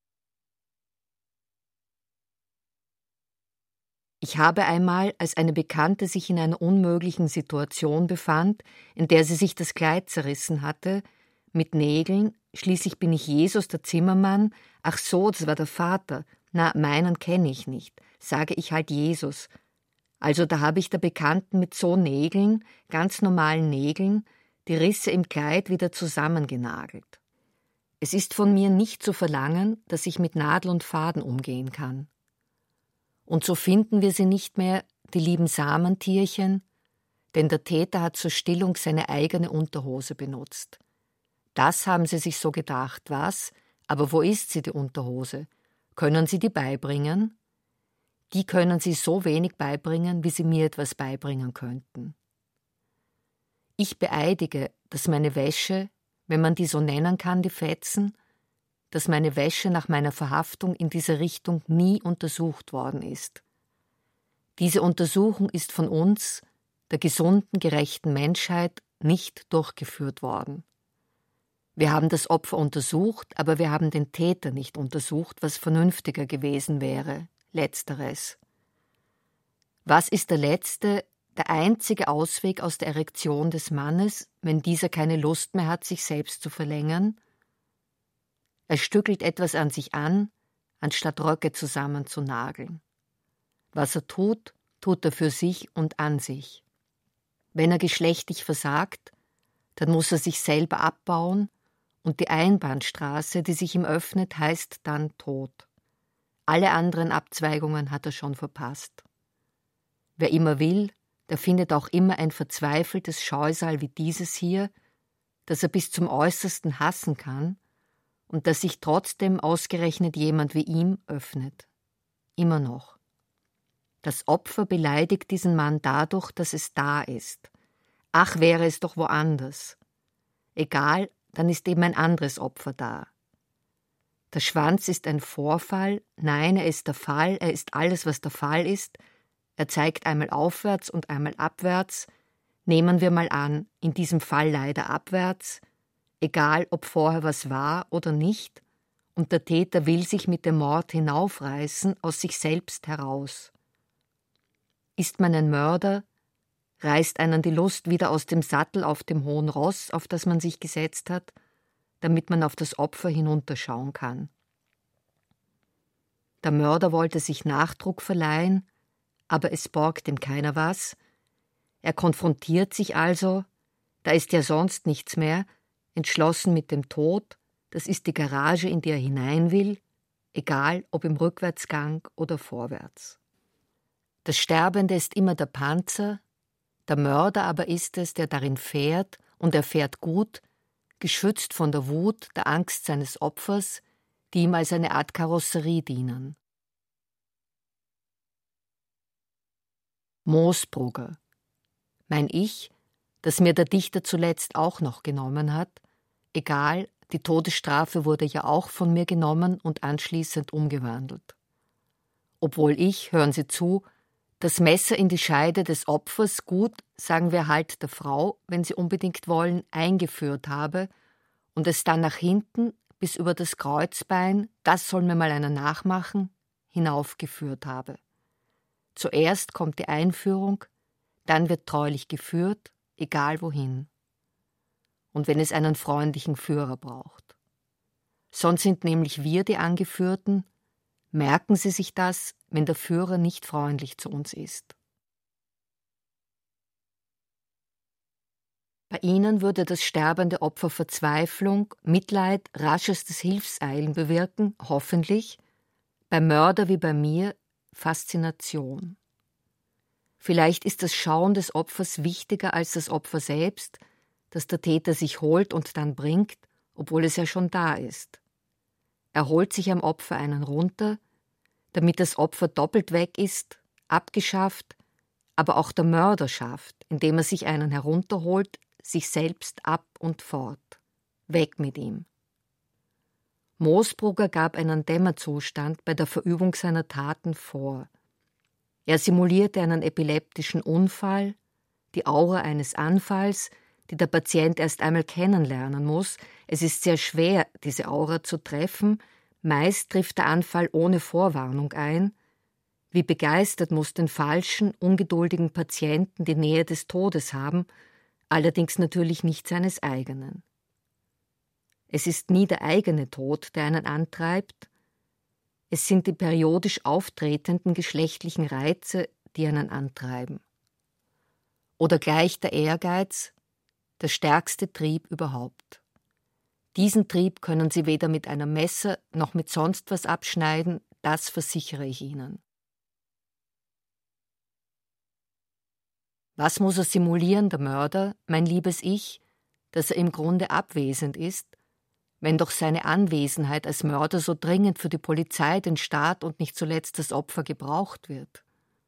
Ich habe einmal, als eine Bekannte sich in einer unmöglichen Situation befand, in der sie sich das Kleid zerrissen hatte, mit Nägeln, schließlich bin ich Jesus, der Zimmermann, ach so, das war der Vater, na, meinen kenne ich nicht, sage ich halt Jesus. Also da habe ich der Bekannten mit so Nägeln, ganz normalen Nägeln, die Risse im Kleid wieder zusammengenagelt. Es ist von mir nicht zu verlangen, dass ich mit Nadel und Faden umgehen kann. Und so finden wir sie nicht mehr, die lieben Samentierchen, denn der Täter hat zur Stillung seine eigene Unterhose benutzt. Das haben sie sich so gedacht, was? Aber wo ist sie, die Unterhose? Können Sie die beibringen? Die können Sie so wenig beibringen, wie Sie mir etwas beibringen könnten. Ich beeidige, dass meine Wäsche, wenn man die so nennen kann, die Fetzen, dass meine Wäsche nach meiner Verhaftung in dieser Richtung nie untersucht worden ist. Diese Untersuchung ist von uns, der gesunden, gerechten Menschheit, nicht durchgeführt worden. Wir haben das Opfer untersucht, aber wir haben den Täter nicht untersucht, was vernünftiger gewesen wäre, letzteres. Was ist der letzte, der einzige Ausweg aus der Erektion des Mannes, wenn dieser keine Lust mehr hat, sich selbst zu verlängern? Er stückelt etwas an sich an, anstatt Röcke zusammenzunageln. Was er tut, tut er für sich und an sich. Wenn er geschlechtlich versagt, dann muss er sich selber abbauen und die Einbahnstraße, die sich ihm öffnet, heißt dann Tod. Alle anderen Abzweigungen hat er schon verpasst. Wer immer will, der findet auch immer ein verzweifeltes Scheusal wie dieses hier, das er bis zum Äußersten hassen kann, und dass sich trotzdem ausgerechnet jemand wie ihm öffnet. Immer noch. Das Opfer beleidigt diesen Mann dadurch, dass es da ist. Ach, wäre es doch woanders. Egal, dann ist eben ein anderes Opfer da. Der Schwanz ist ein Vorfall, nein, er ist der Fall, er ist alles, was der Fall ist. Er zeigt einmal aufwärts und einmal abwärts. Nehmen wir mal an, in diesem Fall leider abwärts, egal ob vorher was war oder nicht, und der Täter will sich mit dem Mord hinaufreißen aus sich selbst heraus. Ist man ein Mörder, reißt einen die Lust wieder aus dem Sattel auf dem hohen Ross, auf das man sich gesetzt hat, damit man auf das Opfer hinunterschauen kann. Der Mörder wollte sich Nachdruck verleihen, aber es borgt ihm keiner was. Er konfrontiert sich also, da ist ja sonst nichts mehr, entschlossen mit dem Tod, das ist die Garage, in die er hinein will, egal ob im Rückwärtsgang oder vorwärts. Das Sterbende ist immer der Panzer, der Mörder aber ist es, der darin fährt, und er fährt gut, geschützt von der Wut, der Angst seines Opfers, die ihm als eine Art Karosserie dienen. Moosbrugger. Mein Ich, das mir der Dichter zuletzt auch noch genommen hat, egal, die Todesstrafe wurde ja auch von mir genommen und anschließend umgewandelt. Obwohl ich, hören Sie zu, das Messer in die Scheide des Opfers gut, sagen wir halt der Frau, wenn Sie unbedingt wollen, eingeführt habe und es dann nach hinten bis über das Kreuzbein, das soll mir mal einer nachmachen, hinaufgeführt habe. Zuerst kommt die Einführung, dann wird treulich geführt, egal wohin. Und wenn es einen freundlichen Führer braucht. Sonst sind nämlich wir die Angeführten. Merken Sie sich das, wenn der Führer nicht freundlich zu uns ist. Bei Ihnen würde das sterbende Opfer Verzweiflung, Mitleid, raschestes Hilfseilen bewirken, hoffentlich. Beim Mörder wie bei mir Faszination. Vielleicht ist das Schauen des Opfers wichtiger als das Opfer selbst, das der Täter sich holt und dann bringt, obwohl es ja schon da ist. Er holt sich am Opfer einen runter, damit das Opfer doppelt weg ist, abgeschafft, aber auch der Mörder schafft, indem er sich einen herunterholt, sich selbst ab und fort. Weg mit ihm. Moosbrugger gab einen Dämmerzustand bei der Verübung seiner Taten vor. Er simulierte einen epileptischen Unfall, die Aura eines Anfalls, die der Patient erst einmal kennenlernen muss. Es ist sehr schwer, diese Aura zu treffen. Meist trifft der Anfall ohne Vorwarnung ein. Wie begeistert muss den falschen, ungeduldigen Patienten die Nähe des Todes haben, allerdings natürlich nicht seines eigenen. Es ist nie der eigene Tod, der einen antreibt. Es sind die periodisch auftretenden geschlechtlichen Reize, die einen antreiben. Oder gleich der Ehrgeiz, der stärkste Trieb überhaupt. Diesen Trieb können Sie weder mit einem Messer noch mit sonst was abschneiden, das versichere ich Ihnen. Was muss er simulieren, der Mörder, mein liebes Ich, dass er im Grunde abwesend ist, wenn doch seine Anwesenheit als Mörder so dringend für die Polizei, den Staat und nicht zuletzt das Opfer gebraucht wird?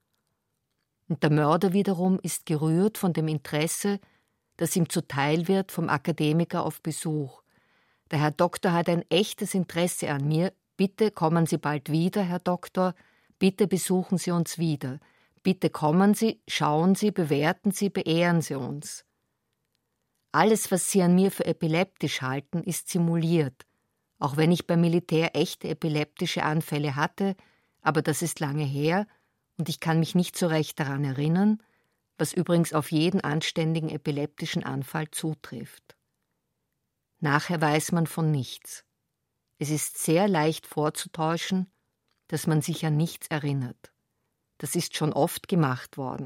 Und der Mörder wiederum ist gerührt von dem Interesse, das ihm zuteil wird vom Akademiker auf Besuch. Der Herr Doktor hat ein echtes Interesse an mir. Bitte kommen Sie bald wieder, Herr Doktor. Bitte besuchen Sie uns wieder. Bitte kommen Sie, schauen Sie, bewerten Sie, beehren Sie uns. Alles, was Sie an mir für epileptisch halten, ist simuliert, auch wenn ich beim Militär echte epileptische Anfälle hatte, aber das ist lange her und ich kann mich nicht so recht daran erinnern, was übrigens auf jeden anständigen epileptischen Anfall zutrifft. Nachher weiß man von nichts. Es ist sehr leicht vorzutäuschen, dass man sich an nichts erinnert. Das ist schon oft gemacht worden.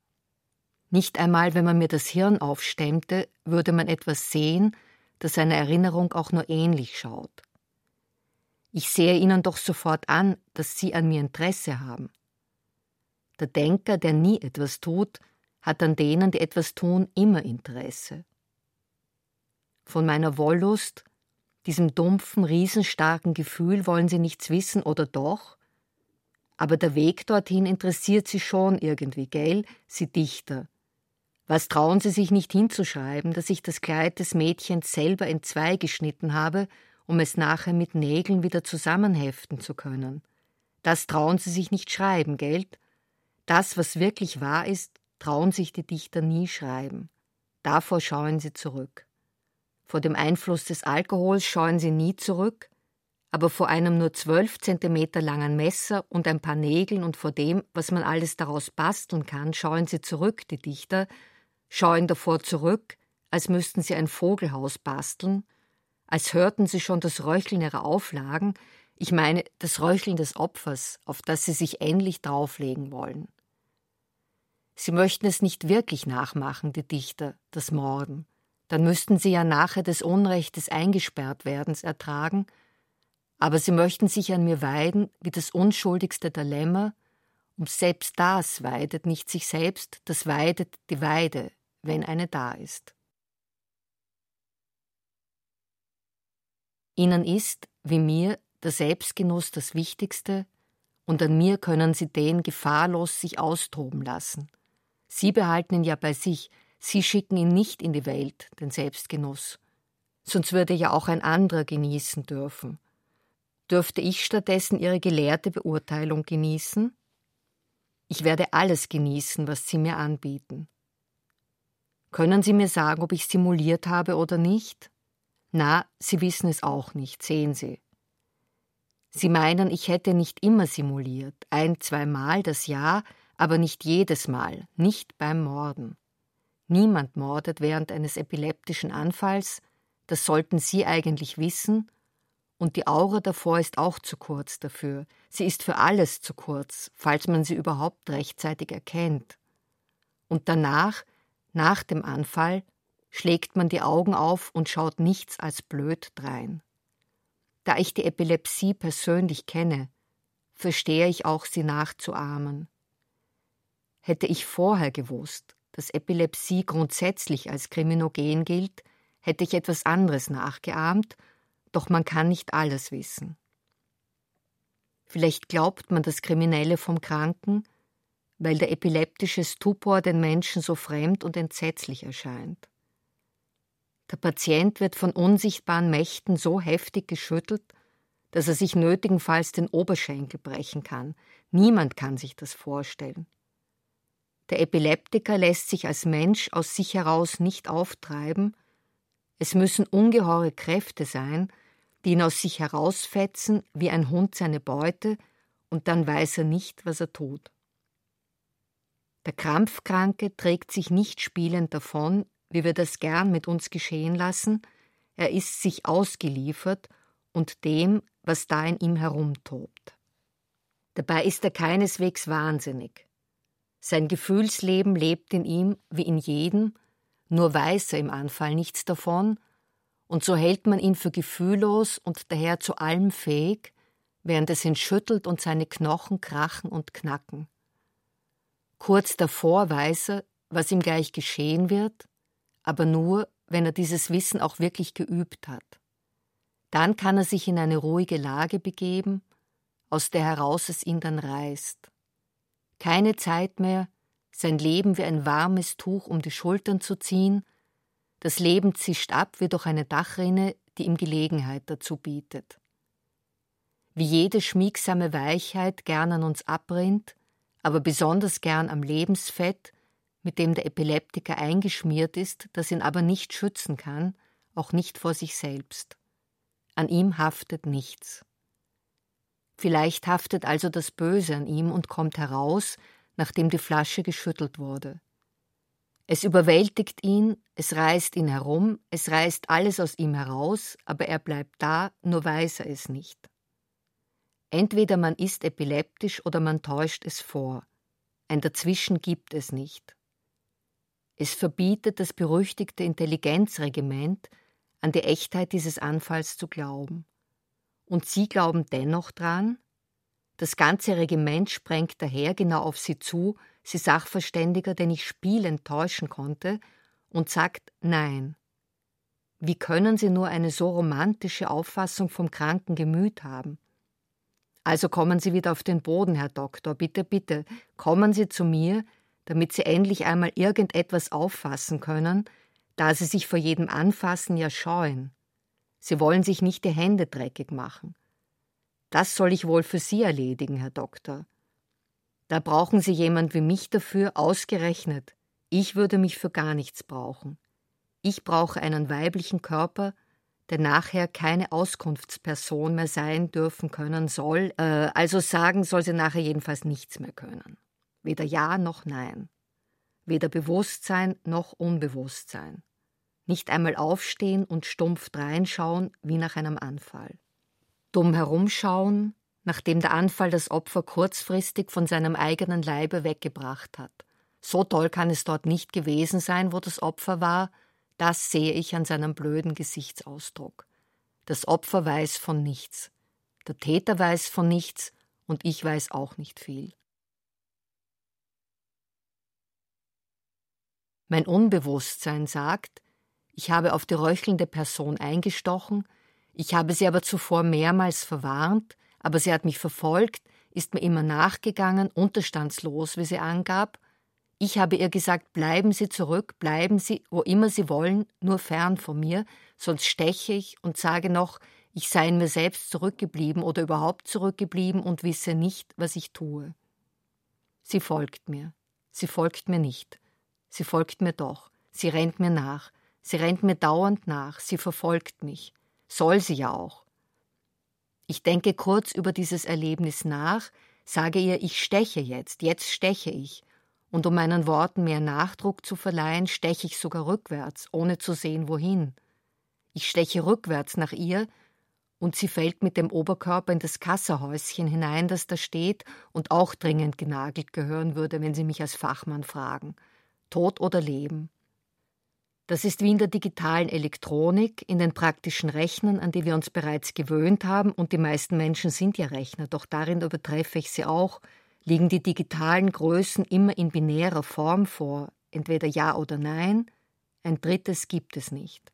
Nicht einmal, wenn man mir das Hirn aufstemmte, würde man etwas sehen, das einer Erinnerung auch nur ähnlich schaut. Ich sehe Ihnen doch sofort an, dass Sie an mir Interesse haben. Der Denker, der nie etwas tut, hat an denen, die etwas tun, immer Interesse. Von meiner Wollust, diesem dumpfen, riesenstarken Gefühl wollen Sie nichts wissen, oder doch? Aber der Weg dorthin interessiert Sie schon irgendwie, gell, Sie Dichter. Was trauen Sie sich nicht hinzuschreiben, dass ich das Kleid des Mädchens selber entzwei geschnitten habe, um es nachher mit Nägeln wieder zusammenheften zu können? Das trauen Sie sich nicht schreiben, gell? Das, was wirklich wahr ist, trauen sich die Dichter nie schreiben. Davor scheuen sie zurück. Vor dem Einfluss des Alkohols scheuen sie nie zurück, aber vor einem nur zwölf Zentimeter langen Messer und ein paar Nägeln und vor dem, was man alles daraus basteln kann, scheuen sie zurück, die Dichter, scheuen davor zurück, als müssten sie ein Vogelhaus basteln, als hörten sie schon das Röcheln ihrer Auflagen, ich meine das Röcheln des Opfers, auf das sie sich endlich drauflegen wollen. Sie möchten es nicht wirklich nachmachen, die Dichter, das Morden. Dann müssten sie ja nachher des Unrecht des Eingesperrtwerdens ertragen, aber sie möchten sich an mir weiden wie das unschuldigste der Lämmer, und selbst das weidet nicht sich selbst, das weidet die Weide, wenn eine da ist. Ihnen ist, wie mir, der Selbstgenuss das Wichtigste, und an mir können sie den gefahrlos sich austoben lassen. Sie behalten ihn ja bei sich, Sie schicken ihn nicht in die Welt, den Selbstgenuss. Sonst würde ja auch ein anderer genießen dürfen. Dürfte ich stattdessen Ihre gelehrte Beurteilung genießen? Ich werde alles genießen, was Sie mir anbieten. Können Sie mir sagen, ob ich simuliert habe oder nicht? Na, Sie wissen es auch nicht, sehen Sie. Sie meinen, ich hätte nicht immer simuliert, ein-, zweimal das Jahr, aber nicht jedes Mal, nicht beim Morden. Niemand mordet während eines epileptischen Anfalls, das sollten Sie eigentlich wissen, und die Aura davor ist auch zu kurz dafür. Sie ist für alles zu kurz, falls man sie überhaupt rechtzeitig erkennt. Und danach, nach dem Anfall, schlägt man die Augen auf und schaut nichts als blöd drein. Da ich die Epilepsie persönlich kenne, verstehe ich auch, sie nachzuahmen. Hätte ich vorher gewusst, dass Epilepsie grundsätzlich als kriminogen gilt, hätte ich etwas anderes nachgeahmt, doch man kann nicht alles wissen. Vielleicht glaubt man das Kriminelle vom Kranken, weil der epileptische Stupor den Menschen so fremd und entsetzlich erscheint. Der Patient wird von unsichtbaren Mächten so heftig geschüttelt, dass er sich nötigenfalls den Oberschenkel brechen kann. Niemand kann sich das vorstellen. Der Epileptiker lässt sich als Mensch aus sich heraus nicht auftreiben. Es müssen ungeheure Kräfte sein, die ihn aus sich herausfetzen, wie ein Hund seine Beute, und dann weiß er nicht, was er tut. Der Krampfkranke trägt sich nicht spielend davon, wie wir das gern mit uns geschehen lassen, er ist sich ausgeliefert und dem, was da in ihm herumtobt. Dabei ist er keineswegs wahnsinnig. Sein Gefühlsleben lebt in ihm wie in jedem, nur weiß er im Anfall nichts davon, und so hält man ihn für gefühllos und daher zu allem fähig, während es ihn schüttelt und seine Knochen krachen und knacken. Kurz davor weiß er, was ihm gleich geschehen wird, aber nur, wenn er dieses Wissen auch wirklich geübt hat. Dann kann er sich in eine ruhige Lage begeben, aus der heraus es ihn dann reißt. Keine Zeit mehr, sein Leben wie ein warmes Tuch um die Schultern zu ziehen, das Leben zischt ab wie durch eine Dachrinne, die ihm Gelegenheit dazu bietet. Wie jede schmiegsame Weichheit gern an uns abrinnt, aber besonders gern am Lebensfett, mit dem der Epileptiker eingeschmiert ist, das ihn aber nicht schützen kann, auch nicht vor sich selbst. An ihm haftet nichts. Vielleicht haftet also das Böse an ihm und kommt heraus, nachdem die Flasche geschüttelt wurde. Es überwältigt ihn, es reißt ihn herum, es reißt alles aus ihm heraus, aber er bleibt da, nur weiß er es nicht. Entweder man ist epileptisch oder man täuscht es vor. Ein Dazwischen gibt es nicht. Es verbietet das berüchtigte Intelligenzregiment, an die Echtheit dieses Anfalls zu glauben. Und Sie glauben dennoch dran? Das ganze Regiment sprengt daher genau auf Sie zu, Sie Sachverständiger, den ich spielend täuschen konnte, und sagt Nein. Wie können Sie nur eine so romantische Auffassung vom kranken Gemüt haben? Also kommen Sie wieder auf den Boden, Herr Doktor, bitte, bitte, kommen Sie zu mir, damit Sie endlich einmal irgendetwas auffassen können, da Sie sich vor jedem Anfassen ja scheuen. Sie wollen sich nicht die Hände dreckig machen. Das soll ich wohl für Sie erledigen, Herr Doktor. Da brauchen Sie jemand wie mich dafür, ausgerechnet. Ich würde mich für gar nichts brauchen. Ich brauche einen weiblichen Körper, der nachher keine Auskunftsperson mehr sein dürfen können soll, äh, also sagen soll sie nachher jedenfalls nichts mehr können. Weder Ja noch Nein. Weder Bewusstsein noch Unbewusstsein. Nicht einmal aufstehen und stumpf reinschauen wie nach einem Anfall. Dumm herumschauen, nachdem der Anfall das Opfer kurzfristig von seinem eigenen Leibe weggebracht hat. So toll kann es dort nicht gewesen sein, wo das Opfer war, das sehe ich an seinem blöden Gesichtsausdruck. Das Opfer weiß von nichts. Der Täter weiß von nichts und ich weiß auch nicht viel. Mein Unbewusstsein sagt, ich habe auf die röchelnde Person eingestochen, ich habe sie aber zuvor mehrmals verwarnt, aber sie hat mich verfolgt, ist mir immer nachgegangen, unterstandslos, wie sie angab. Ich habe ihr gesagt, bleiben Sie zurück, bleiben Sie, wo immer Sie wollen, nur fern von mir, sonst steche ich und sage noch, ich sei in mir selbst zurückgeblieben oder überhaupt zurückgeblieben und wisse nicht, was ich tue. Sie folgt mir. Sie folgt mir nicht. Sie folgt mir doch. Sie rennt mir nach. Sie rennt mir dauernd nach. Sie verfolgt mich. Soll sie ja auch. Ich denke kurz über dieses Erlebnis nach, sage ihr, ich steche jetzt, jetzt steche ich. Und um meinen Worten mehr Nachdruck zu verleihen, steche ich sogar rückwärts, ohne zu sehen, wohin. Ich steche rückwärts nach ihr, und sie fällt mit dem Oberkörper in das Kassahäuschen hinein, das da steht und auch dringend genagelt gehören würde, wenn Sie mich als Fachmann fragen. Tod oder Leben? Das ist wie in der digitalen Elektronik, in den praktischen Rechnern, an die wir uns bereits gewöhnt haben, und die meisten Menschen sind ja Rechner, doch darin übertreffe ich sie auch, liegen die digitalen Größen immer in binärer Form vor, entweder Ja oder Nein, ein drittes gibt es nicht.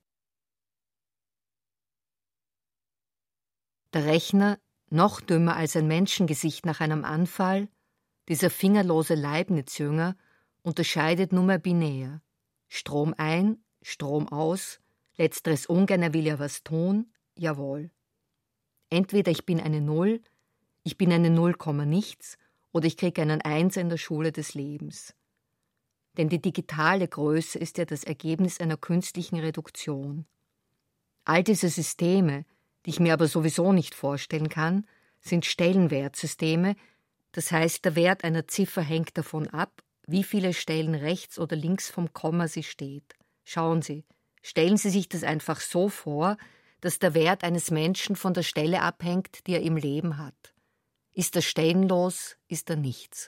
Der Rechner, noch dümmer als ein Menschengesicht nach einem Anfall, dieser fingerlose Leibniz-Jünger, unterscheidet nur mehr binär. Strom ein, Strom aus, letzteres ungern, er will ja was tun, jawohl. Entweder ich bin eine Null, ich bin eine Null, nichts, oder ich kriege einen Eins in der Schule des Lebens. Denn die digitale Größe ist ja das Ergebnis einer künstlichen Reduktion. All diese Systeme, die ich mir aber sowieso nicht vorstellen kann, sind Stellenwertsysteme, das heißt, der Wert einer Ziffer hängt davon ab, wie viele Stellen rechts oder links vom Komma sie steht. Schauen Sie, stellen Sie sich das einfach so vor, dass der Wert eines Menschen von der Stelle abhängt, die er im Leben hat. Ist er stellenlos, ist er nichts.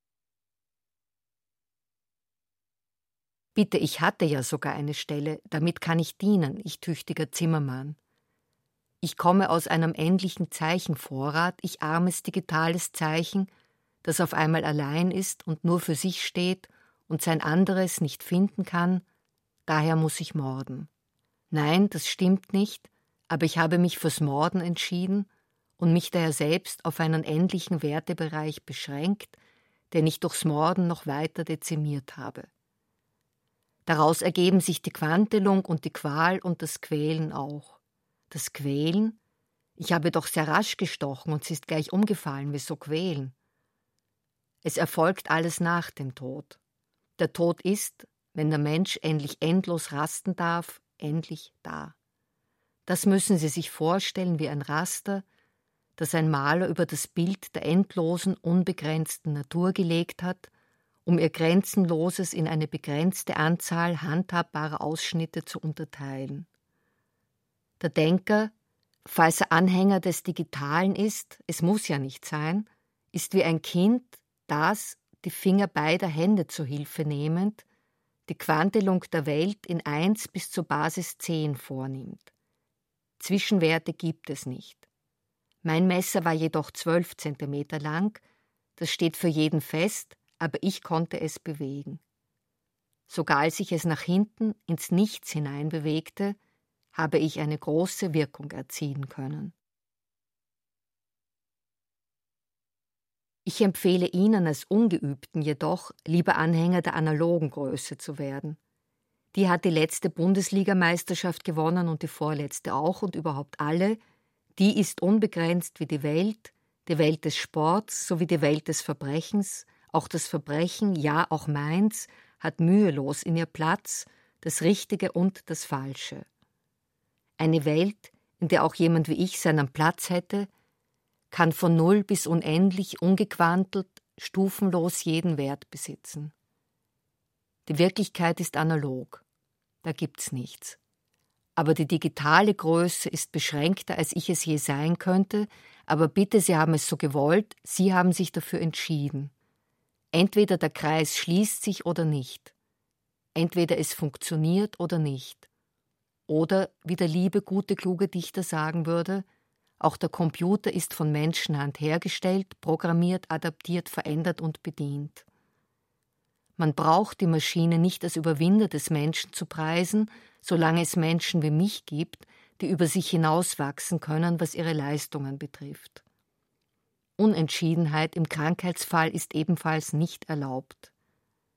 Bitte, ich hatte ja sogar eine Stelle, damit kann ich dienen, ich tüchtiger Zimmermann. Ich komme aus einem endlichen Zeichenvorrat, ich armes digitales Zeichen, das auf einmal allein ist und nur für sich steht und sein anderes nicht finden kann, daher muss ich morden. Nein, das stimmt nicht, aber ich habe mich fürs Morden entschieden und mich daher selbst auf einen endlichen Wertebereich beschränkt, den ich durchs Morden noch weiter dezimiert habe. Daraus ergeben sich die Quantelung und die Qual und das Quälen auch. Das Quälen? Ich habe doch sehr rasch gestochen und sie ist gleich umgefallen, wieso quälen? Es erfolgt alles nach dem Tod. Der Tod ist, wenn der Mensch endlich endlos rasten darf, endlich da. Das müssen Sie sich vorstellen wie ein Raster, das ein Maler über das Bild der endlosen, unbegrenzten Natur gelegt hat, um ihr Grenzenloses in eine begrenzte Anzahl handhabbarer Ausschnitte zu unterteilen. Der Denker, falls er Anhänger des Digitalen ist, es muss ja nicht sein, ist wie ein Kind, das, die Finger beider Hände zu Hilfe nehmend, die Quantelung der Welt in eins bis zur Basis zehn vornimmt. Zwischenwerte gibt es nicht. Mein Messer war jedoch zwölf Zentimeter lang, das steht für jeden fest, aber ich konnte es bewegen. Sogar als ich es nach hinten ins Nichts hinein bewegte, habe ich eine große Wirkung erzielen können. Ich empfehle Ihnen als Ungeübten jedoch, lieber Anhänger der analogen Größe zu werden. Die hat die letzte Bundesligameisterschaft gewonnen und die vorletzte auch und überhaupt alle. Die ist unbegrenzt wie die Welt, die Welt des Sports sowie die Welt des Verbrechens. Auch das Verbrechen, ja auch meins, hat mühelos in ihr Platz, das Richtige und das Falsche. Eine Welt, in der auch jemand wie ich seinen Platz hätte, kann von null bis unendlich ungequantelt, stufenlos jeden Wert besitzen. Die Wirklichkeit ist analog, da gibt's nichts. Aber die digitale Größe ist beschränkter, als ich es je sein könnte, aber bitte, Sie haben es so gewollt, Sie haben sich dafür entschieden. Entweder der Kreis schließt sich oder nicht. Entweder es funktioniert oder nicht. Oder, wie der liebe, gute, kluge Dichter sagen würde, auch der Computer ist von Menschenhand hergestellt, programmiert, adaptiert, verändert und bedient. Man braucht die Maschine nicht als Überwinder des Menschen zu preisen, solange es Menschen wie mich gibt, die über sich hinauswachsen können, was ihre Leistungen betrifft. Unentschiedenheit im Krankheitsfall ist ebenfalls nicht erlaubt.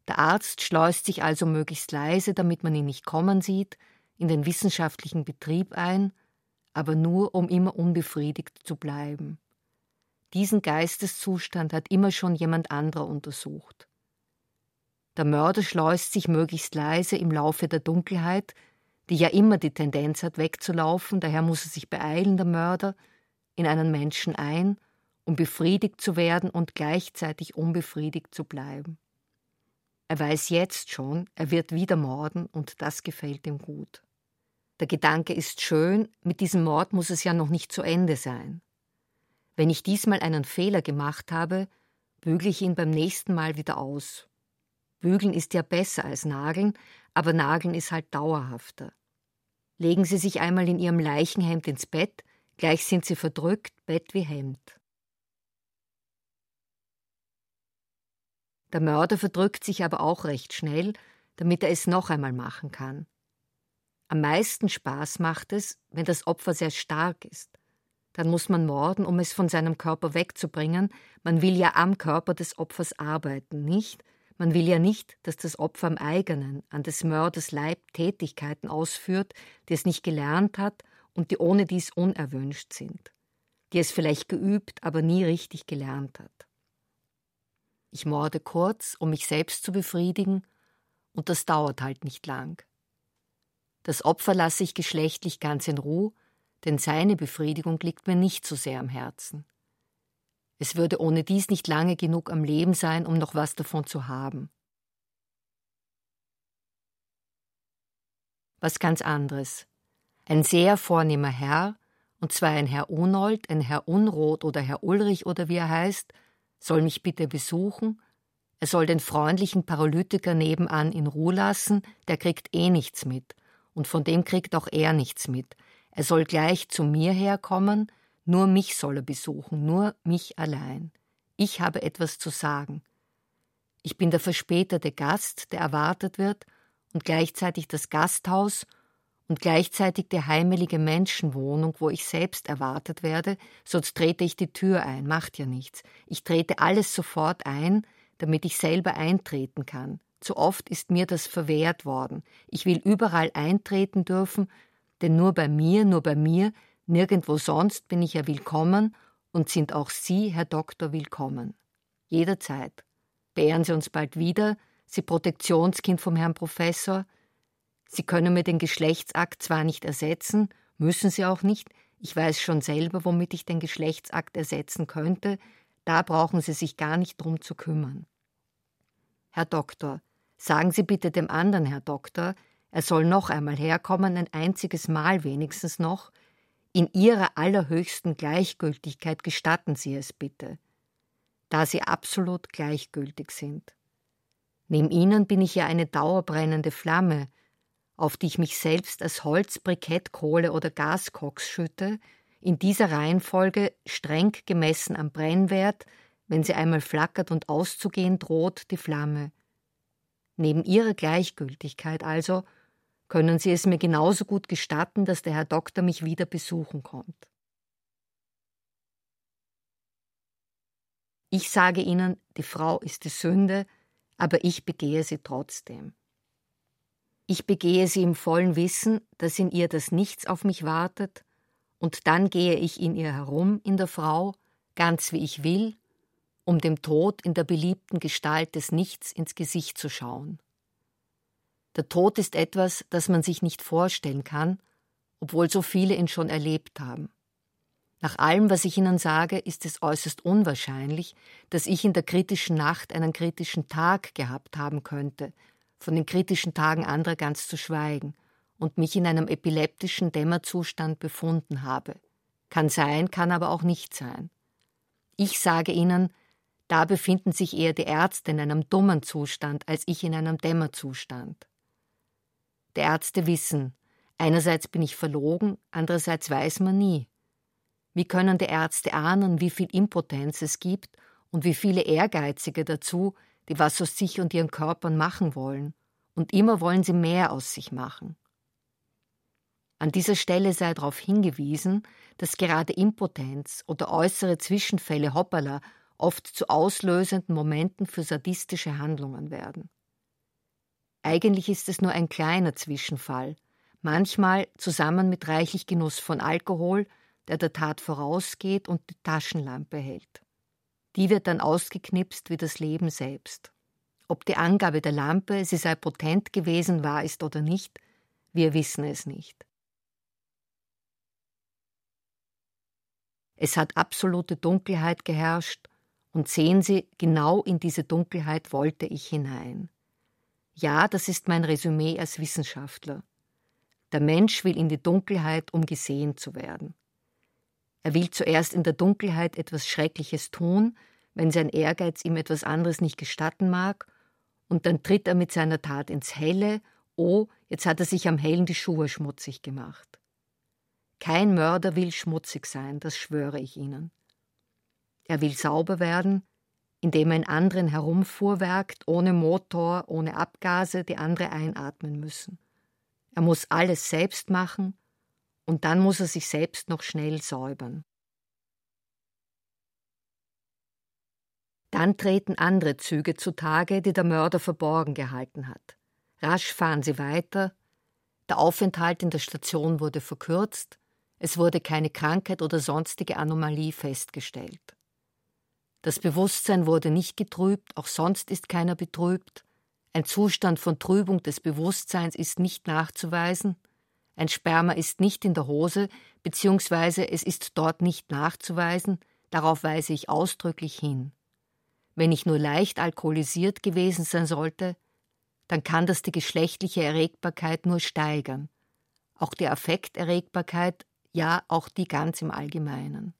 Der Arzt schleust sich also möglichst leise, damit man ihn nicht kommen sieht, in den wissenschaftlichen Betrieb ein, aber nur, um immer unbefriedigt zu bleiben. Diesen Geisteszustand hat immer schon jemand anderer untersucht. Der Mörder schleust sich möglichst leise im Laufe der Dunkelheit, die ja immer die Tendenz hat, wegzulaufen, daher muss er sich beeilen, der Mörder, in einen Menschen ein, um befriedigt zu werden und gleichzeitig unbefriedigt zu bleiben. Er weiß jetzt schon, er wird wieder morden und das gefällt ihm gut. Der Gedanke ist schön, mit diesem Mord muss es ja noch nicht zu Ende sein. Wenn ich diesmal einen Fehler gemacht habe, bügle ich ihn beim nächsten Mal wieder aus. Bügeln ist ja besser als Nageln, aber Nageln ist halt dauerhafter. Legen Sie sich einmal in Ihrem Leichenhemd ins Bett, gleich sind Sie verdrückt, Bett wie Hemd. Der Mörder verdrückt sich aber auch recht schnell, damit er es noch einmal machen kann. Am meisten Spaß macht es, wenn das Opfer sehr stark ist. Dann muss man morden, um es von seinem Körper wegzubringen. Man will ja am Körper des Opfers arbeiten, nicht? Man will ja nicht, dass das Opfer am eigenen, an des Mörders Leib Tätigkeiten ausführt, die es nicht gelernt hat und die ohne dies unerwünscht sind, die es vielleicht geübt, aber nie richtig gelernt hat. Ich morde kurz, um mich selbst zu befriedigen, und das dauert halt nicht lang. Das Opfer lasse ich geschlechtlich ganz in Ruhe, denn seine Befriedigung liegt mir nicht so sehr am Herzen. Es würde ohne dies nicht lange genug am Leben sein, um noch was davon zu haben. Was ganz anderes. Ein sehr vornehmer Herr, und zwar ein Herr Unold, ein Herr Unroth oder Herr Ulrich oder wie er heißt, soll mich bitte besuchen. Er soll den freundlichen Paralytiker nebenan in Ruhe lassen, der kriegt eh nichts mit. Und von dem kriegt auch er nichts mit. Er soll gleich zu mir herkommen, nur mich soll er besuchen, nur mich allein. Ich habe etwas zu sagen. Ich bin der verspätete Gast, der erwartet wird, und gleichzeitig das Gasthaus und gleichzeitig die heimelige Menschenwohnung, wo ich selbst erwartet werde, sonst trete ich die Tür ein, macht ja nichts. Ich trete alles sofort ein, damit ich selber eintreten kann. Zu oft ist mir das verwehrt worden. Ich will überall eintreten dürfen, denn nur bei mir, nur bei mir, nirgendwo sonst bin ich ja willkommen und sind auch Sie, Herr Doktor, willkommen. Jederzeit. Beehren Sie uns bald wieder, Sie Protektionskind vom Herrn Professor. Sie können mir den Geschlechtsakt zwar nicht ersetzen, müssen Sie auch nicht, ich weiß schon selber, womit ich den Geschlechtsakt ersetzen könnte, da brauchen Sie sich gar nicht drum zu kümmern. Herr Doktor, sagen Sie bitte dem anderen Herr Doktor, er soll noch einmal herkommen, ein einziges Mal wenigstens noch. In Ihrer allerhöchsten Gleichgültigkeit gestatten Sie es bitte, da Sie absolut gleichgültig sind. Neben Ihnen bin ich ja eine dauerbrennende Flamme, auf die ich mich selbst als Holz, Brikettkohle oder Gaskoks schütte, in dieser Reihenfolge streng gemessen am Brennwert, wenn sie einmal flackert und auszugehen droht, die Flamme. Neben Ihrer Gleichgültigkeit also können Sie es mir genauso gut gestatten, dass der Herr Doktor mich wieder besuchen kommt. Ich sage Ihnen, die Frau ist die Sünde, aber ich begehe sie trotzdem. Ich begehe sie im vollen Wissen, dass in ihr das Nichts auf mich wartet, und dann gehe ich in ihr herum, in der Frau, ganz wie ich will, um dem Tod in der beliebten Gestalt des Nichts ins Gesicht zu schauen. Der Tod ist etwas, das man sich nicht vorstellen kann, obwohl so viele ihn schon erlebt haben. Nach allem, was ich Ihnen sage, ist es äußerst unwahrscheinlich, dass ich in der kritischen Nacht einen kritischen Tag gehabt haben könnte, von den kritischen Tagen anderer ganz zu schweigen, und mich in einem epileptischen Dämmerzustand befunden habe. Kann sein, kann aber auch nicht sein. Ich sage Ihnen, da befinden sich eher die Ärzte in einem dummen Zustand, als ich in einem Dämmerzustand. Die Ärzte wissen, einerseits bin ich verlogen, andererseits weiß man nie. Wie können die Ärzte ahnen, wie viel Impotenz es gibt und wie viele Ehrgeizige dazu, die was aus sich und ihren Körpern machen wollen, und immer wollen sie mehr aus sich machen. An dieser Stelle sei darauf hingewiesen, dass gerade Impotenz oder äußere Zwischenfälle hoppala oft zu auslösenden Momenten für sadistische Handlungen werden. Eigentlich ist es nur ein kleiner Zwischenfall, manchmal zusammen mit reichlich Genuss von Alkohol, der der Tat vorausgeht und die Taschenlampe hält. Die wird dann ausgeknipst wie das Leben selbst. Ob die Angabe der Lampe, sie sei potent gewesen, wahr ist oder nicht, wir wissen es nicht. Es hat absolute Dunkelheit geherrscht, und sehen Sie, genau in diese Dunkelheit wollte ich hinein. Ja, das ist mein Resümee als Wissenschaftler. Der Mensch will in die Dunkelheit, um gesehen zu werden. Er will zuerst in der Dunkelheit etwas Schreckliches tun, wenn sein Ehrgeiz ihm etwas anderes nicht gestatten mag, und dann tritt er mit seiner Tat ins Helle, oh, jetzt hat er sich am Hellen die Schuhe schmutzig gemacht. Kein Mörder will schmutzig sein, das schwöre ich Ihnen. Er will sauber werden, indem er in anderen herumfuhrwerkt, ohne Motor, ohne Abgase, die andere einatmen müssen. Er muss alles selbst machen, und dann muss er sich selbst noch schnell säubern. Dann treten andere Züge zutage, die der Mörder verborgen gehalten hat. Rasch fahren sie weiter, der Aufenthalt in der Station wurde verkürzt, es wurde keine Krankheit oder sonstige Anomalie festgestellt. Das Bewusstsein wurde nicht getrübt, auch sonst ist keiner betrübt. Ein Zustand von Trübung des Bewusstseins ist nicht nachzuweisen. Ein Sperma ist nicht in der Hose, beziehungsweise es ist dort nicht nachzuweisen, darauf weise ich ausdrücklich hin. Wenn ich nur leicht alkoholisiert gewesen sein sollte, dann kann das die geschlechtliche Erregbarkeit nur steigern. Auch die Affekterregbarkeit, ja, auch die ganz im Allgemeinen.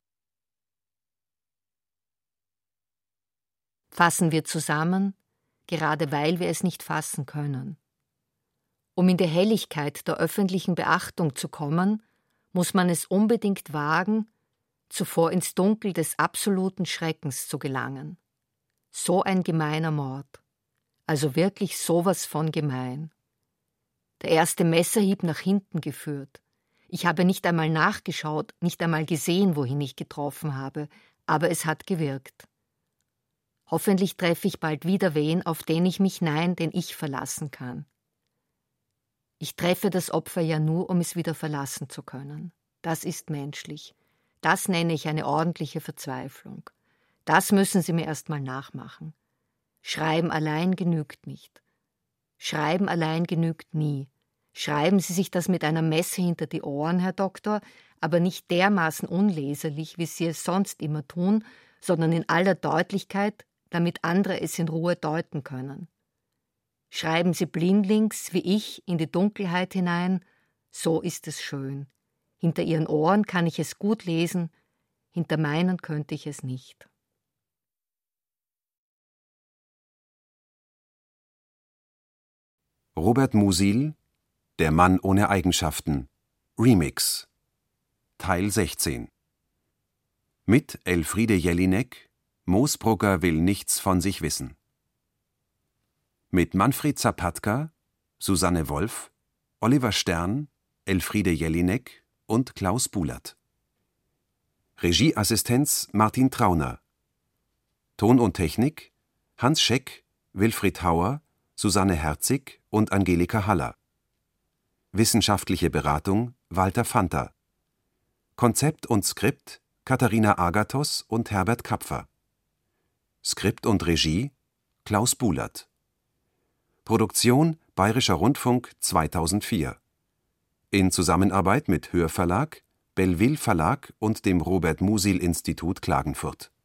Fassen wir zusammen, gerade weil wir es nicht fassen können. Um in die Helligkeit der öffentlichen Beachtung zu kommen, muss man es unbedingt wagen, zuvor ins Dunkel des absoluten Schreckens zu gelangen. So ein gemeiner Mord. Also wirklich sowas von gemein. Der erste Messerhieb nach hinten geführt. Ich habe nicht einmal nachgeschaut, nicht einmal gesehen, wohin ich getroffen habe, aber es hat gewirkt. Hoffentlich treffe ich bald wieder wen, auf den ich mich, nein, den ich verlassen kann. Ich treffe das Opfer ja nur, um es wieder verlassen zu können. Das ist menschlich. Das nenne ich eine ordentliche Verzweiflung. Das müssen Sie mir erst mal nachmachen. Schreiben allein genügt nicht. Schreiben allein genügt nie. Schreiben Sie sich das mit einer Messe hinter die Ohren, Herr Doktor, aber nicht dermaßen unleserlich, wie Sie es sonst immer tun, sondern in aller Deutlichkeit, damit andere es in Ruhe deuten können. Schreiben Sie blindlings, wie ich, in die Dunkelheit hinein, so ist es schön. Hinter Ihren Ohren kann ich es gut lesen, hinter meinen könnte ich es nicht. Robert Musil, Der Mann ohne Eigenschaften, Remix, Teil sechzehn. Mit Elfriede Jelinek, Moosbrugger will nichts von sich wissen. Mit Manfred Zapatka, Susanne Wolf, Oliver Stern, Elfriede Jelinek und Klaus Bulat. Regieassistenz Martin Trauner. Ton und Technik Hans Scheck, Wilfried Hauer, Susanne Herzig und Angelika Haller. Wissenschaftliche Beratung Walter Fanta. Konzept und Skript Katharina Agathos und Herbert Kapfer. Skript und Regie Klaus Bulat. Produktion Bayerischer Rundfunk zweitausendvier. In Zusammenarbeit mit Hörverlag, Belleville Verlag und dem Robert Musil Institut Klagenfurt.